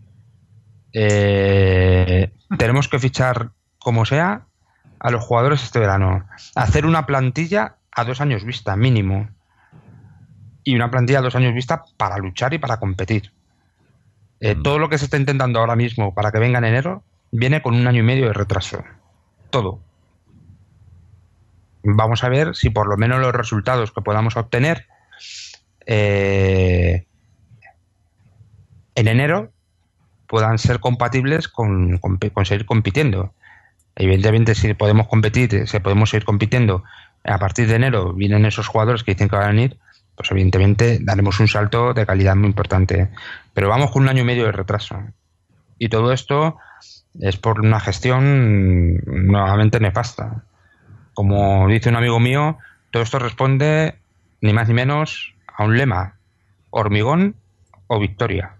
tenemos que fichar como sea a los jugadores este verano, hacer una plantilla a 2 años vista mínimo, y una plantilla a 2 años vista para luchar y para competir. Todo lo que se está intentando ahora mismo para que venga en enero viene con 1 año y medio de retraso, todo. Vamos a ver si por lo menos los resultados que podamos obtener en enero puedan ser compatibles con seguir compitiendo. Evidentemente, si podemos competir, si podemos seguir compitiendo a partir de enero, vienen esos jugadores que dicen que van a venir, pues evidentemente daremos un salto de calidad muy importante. Pero vamos con 1 año y medio de retraso. Y todo esto es por una gestión nuevamente nefasta. Como dice un amigo mío, todo esto responde ni más ni menos a un lema: hormigón o victoria.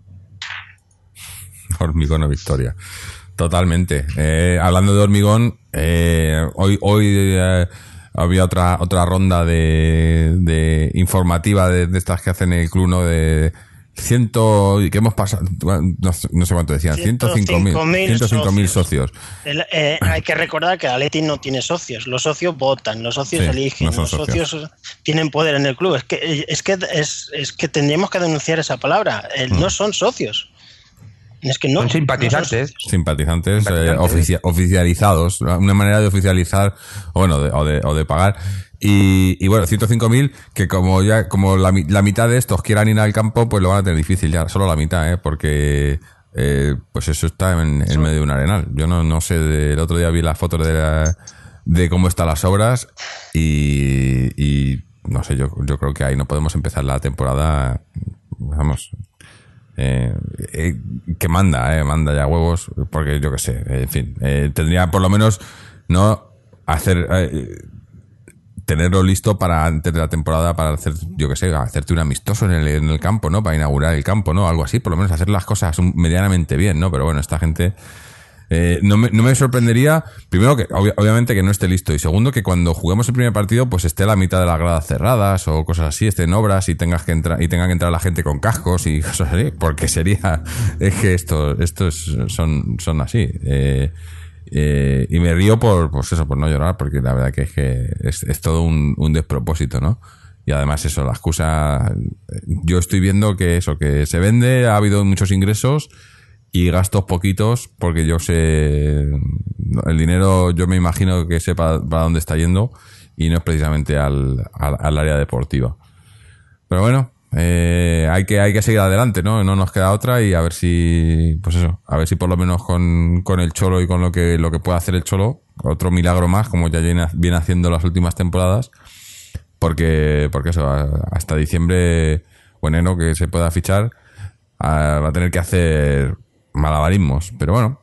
Hormigón o victoria. Totalmente. Hablando de hormigón, hoy había otra ronda de informativa de estas que hacen el club, ¿no? De que hemos pasado, no sé cuánto decían, 105.000 socios. Hay que recordar que el Atleti no tiene socios, los socios votan, los socios eligen, los socios tienen poder en el club. Es que tendríamos que denunciar esa palabra. No son socios. Es que no, son simpatizantes. Simpatizantes oficializados. Una manera de oficializar, o de pagar. Y bueno, 105.000, que como la mitad de estos quieran ir al campo, pues lo van a tener difícil ya. Solo la mitad, porque pues eso está en medio de un arenal. Yo no sé, el otro día vi las fotos de cómo están las obras y no sé, yo creo que ahí no podemos empezar la temporada, vamos... que manda ya huevos, porque yo qué sé, en fin, tendría por lo menos no hacer tenerlo listo para antes de la temporada, para hacer, yo qué sé, hacerte un amistoso en el campo, ¿no? Para inaugurar el campo, ¿no? Algo así, por lo menos hacer las cosas medianamente bien, ¿no? Pero bueno, esta gente no me sorprendería, primero, que obviamente que no esté listo, y segundo, que cuando juguemos el primer partido pues esté la mitad de las gradas cerradas o cosas así, estén obras y tenga que entrar la gente con cascos y cosas así, porque es que estos son así, y me río por no llorar, porque la verdad que es todo un despropósito, ¿no? Y además eso, la excusa, yo estoy viendo que se vende, ha habido muchos ingresos y gastos poquitos, porque yo sé, el dinero yo me imagino que sé para dónde está yendo, y no es precisamente al área deportiva. Pero bueno, hay que seguir adelante, ¿no? No nos queda otra, y a ver si por lo menos con el Cholo y con lo que pueda hacer el Cholo, otro milagro más, como ya viene haciendo las últimas temporadas, porque eso, hasta diciembre o enero que se pueda fichar, va a tener que hacer malabarismos. Pero bueno,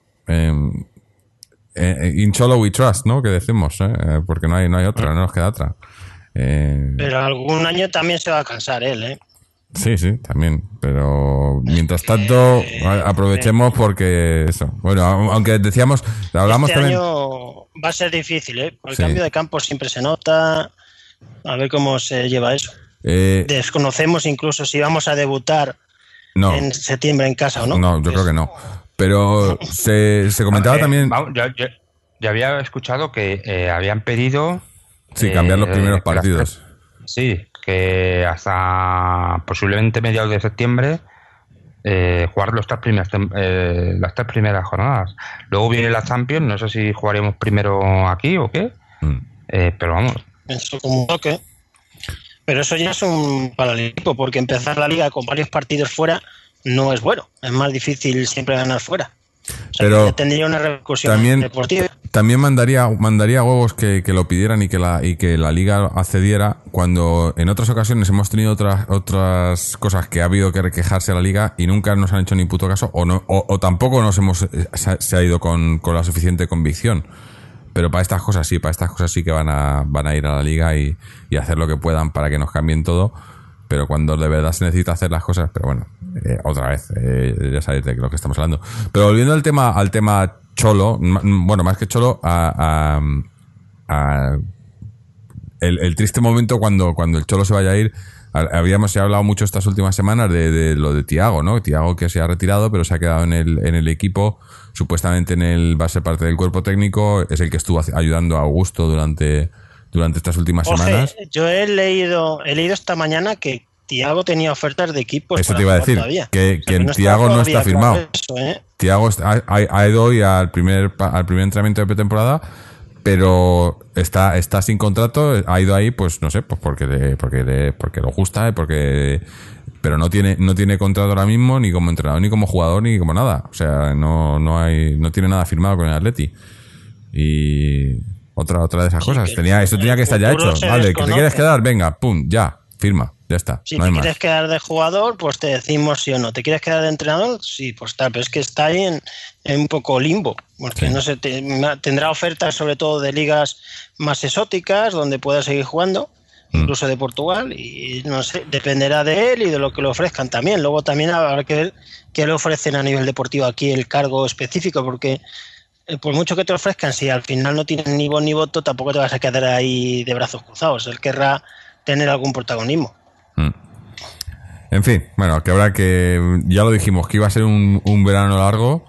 in Cholo we trust, ¿no? Que decimos, porque no hay otra, no nos queda otra. Pero algún año también se va a cansar él, ¿eh? Sí, también. Pero mientras tanto, aprovechemos porque eso. Bueno, aunque decíamos, hablamos este también. Año va a ser difícil, ¿eh? El cambio de campo siempre se nota. A ver cómo se lleva eso. Desconocemos incluso si vamos a debutar en septiembre en casa o no. No, yo creo que no. Pero se comentaba también. Yo había escuchado que habían pedido. Sí, cambiar los primeros partidos. Sí, que hasta posiblemente mediados de septiembre jugar las tres primeras jornadas. Luego viene la Champions, no sé si jugaremos primero aquí o qué, pero vamos. Eso como un toque. Pero eso ya es un para el equipo, porque empezar la liga con varios partidos fuera no es bueno. Es más difícil siempre ganar fuera. O sea, pero tendría una repercusión deportiva. También mandaría huevos que lo pidieran y que la liga accediera, cuando en otras ocasiones hemos tenido otras cosas que ha habido que quejarse a la liga y nunca nos han hecho ni puto caso, o tampoco se ha ido con la suficiente convicción. Pero para estas cosas sí que van a ir a la liga y hacer lo que puedan para que nos cambien todo. Pero cuando de verdad se necesita hacer las cosas, pero bueno, otra vez, ya sabéis de lo que estamos hablando. Pero volviendo al tema Cholo, bueno, más que Cholo, el triste momento cuando el Cholo se vaya a ir. Habíamos hablado mucho estas últimas semanas de lo de Thiago, ¿no? Thiago, que se ha retirado, pero se ha quedado en el equipo, supuestamente va a ser parte del cuerpo técnico, es el que estuvo ayudando a Augusto durante estas últimas semanas. Yo he leído esta mañana que Thiago tenía ofertas de equipos. Eso te iba a decir, que Thiago no está firmado. Eso, Thiago ha ido hoy al primer entrenamiento de pretemporada, pero está sin contrato, ha ido ahí, pues no sé, pues porque lo gusta, pero no tiene contrato ahora mismo, ni como entrenador, ni como jugador, ni como nada. O sea, no tiene nada firmado con el Atleti. Y otra de esas cosas. Eso tenía que estar ya hecho. Vale, que te quieres quedar, venga, pum, ya, firma, ya está. Si no te quieres quedar de jugador, pues te decimos sí o no. ¿Te quieres quedar de entrenador? Sí, pues tal, pero es que está ahí en un poco limbo, porque no sé, tendrá ofertas sobre todo de ligas más exóticas donde pueda seguir jugando, incluso de Portugal, y no sé, dependerá de él y de lo que le ofrezcan también. Luego también habrá que ver qué le ofrecen a nivel deportivo aquí el cargo específico, porque por mucho que te ofrezcan, si al final no tienen ni voz ni voto, tampoco te vas a quedar ahí de brazos cruzados. Él querrá tener algún protagonismo. En fin, bueno, que habrá ya lo dijimos, que iba a ser un verano largo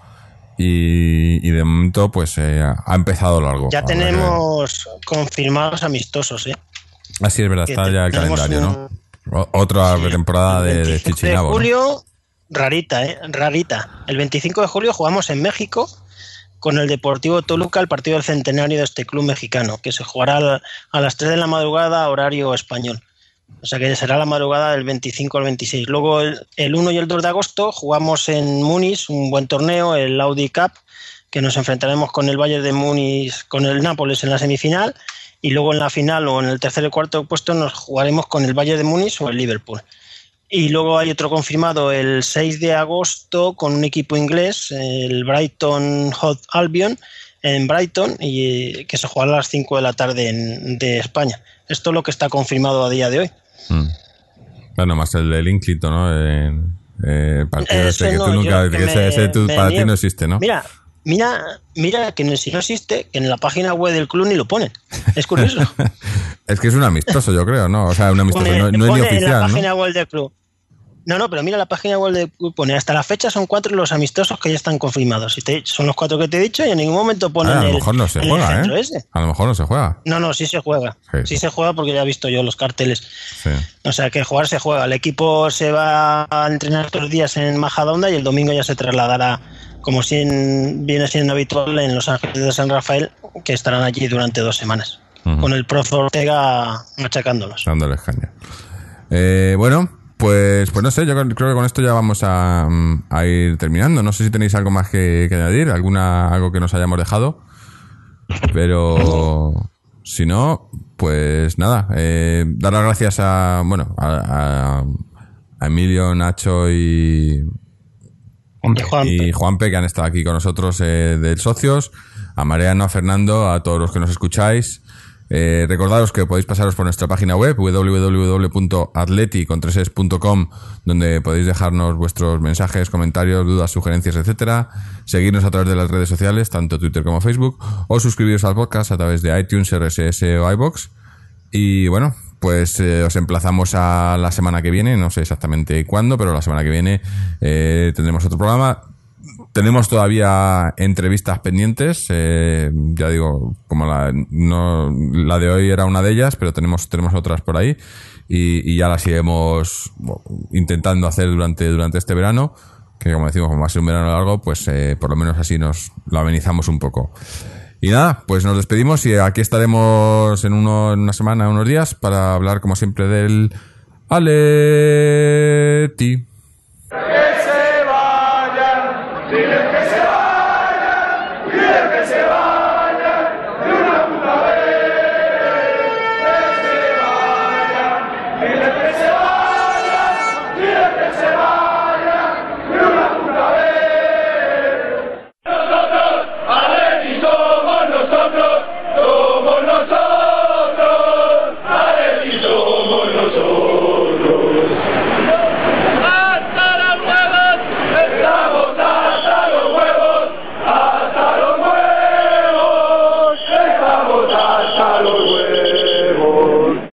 y de momento pues ha empezado largo. Ya tenemos confirmados amistosos, Así es verdad, está ya el calendario, ¿no? Otra temporada de Chichinabo. De julio, ¿no? Rarita. El 25 de julio jugamos en México con el Deportivo Toluca, el partido del centenario de este club mexicano, que se jugará a las 3 de la madrugada, horario español. O sea que será la madrugada del 25 al 26. Luego el 1 y el 2 de agosto jugamos en Múnich, un buen torneo, el Audi Cup, que nos enfrentaremos con el Bayern de Múnich, con el Nápoles en la semifinal, y luego en la final o en el tercer y cuarto puesto nos jugaremos con el Bayern de Múnich o el Liverpool. Y luego hay otro confirmado el 6 de agosto con un equipo inglés, el Brighton Hove Albion, en Brighton, y que se jugará a las 5 de la tarde de España. Esto es lo que está confirmado a día de hoy. Bueno, más el de Lincoln, ¿no? Partido ese que tú nunca... para ti no existe, ¿no? Mira que si no existe, que en la página web del club ni lo ponen. Es curioso. Es que es un amistoso, yo creo, ¿no? O sea, un amistoso, no es ni oficial, en la página web del club. No, pero mira la página web del club, pone hasta la fecha son 4 los amistosos que ya están confirmados. Son los 4 que te he dicho y en ningún momento ponen a lo mejor no se juega, ese. A lo mejor no se juega. No, sí se juega. Sí se juega porque ya he visto yo los carteles. Sí. O sea, que jugar se juega. El equipo se va a entrenar 3 días en Majadahonda y el domingo ya se trasladará, como viene siendo habitual, en Los Ángeles de San Rafael, que estarán allí durante 2 semanas. Con el profe Ortega machacándolos. Dándoles caña. Bueno, pues no sé, yo creo que con esto ya vamos a ir terminando. No sé si tenéis algo más que añadir, algo que nos hayamos dejado. Pero si no, pues nada, dar las gracias a Emilio, Nacho y y Juanpe, que han estado aquí con nosotros de socios, a Mariano, a Fernando, a todos los que nos escucháis. Recordaros que podéis pasaros por nuestra página web www.atleti.com, donde podéis dejarnos vuestros mensajes, comentarios, dudas, sugerencias, etcétera. Seguirnos a través de las redes sociales, tanto Twitter como Facebook, o suscribiros al podcast a través de iTunes, RSS o iVoox. Y bueno, pues os emplazamos a la semana que viene, no sé exactamente cuándo, pero la semana que viene tendremos otro programa. Tenemos todavía entrevistas pendientes, ya digo, como la de hoy era una de ellas, pero tenemos otras por ahí y ya las iremos intentando hacer durante este verano, que como decimos, como va a ser un verano largo, pues por lo menos así nos lo amenizamos un poco. Y nada, pues nos despedimos y aquí estaremos en una semana, unos días, para hablar como siempre del Atleti.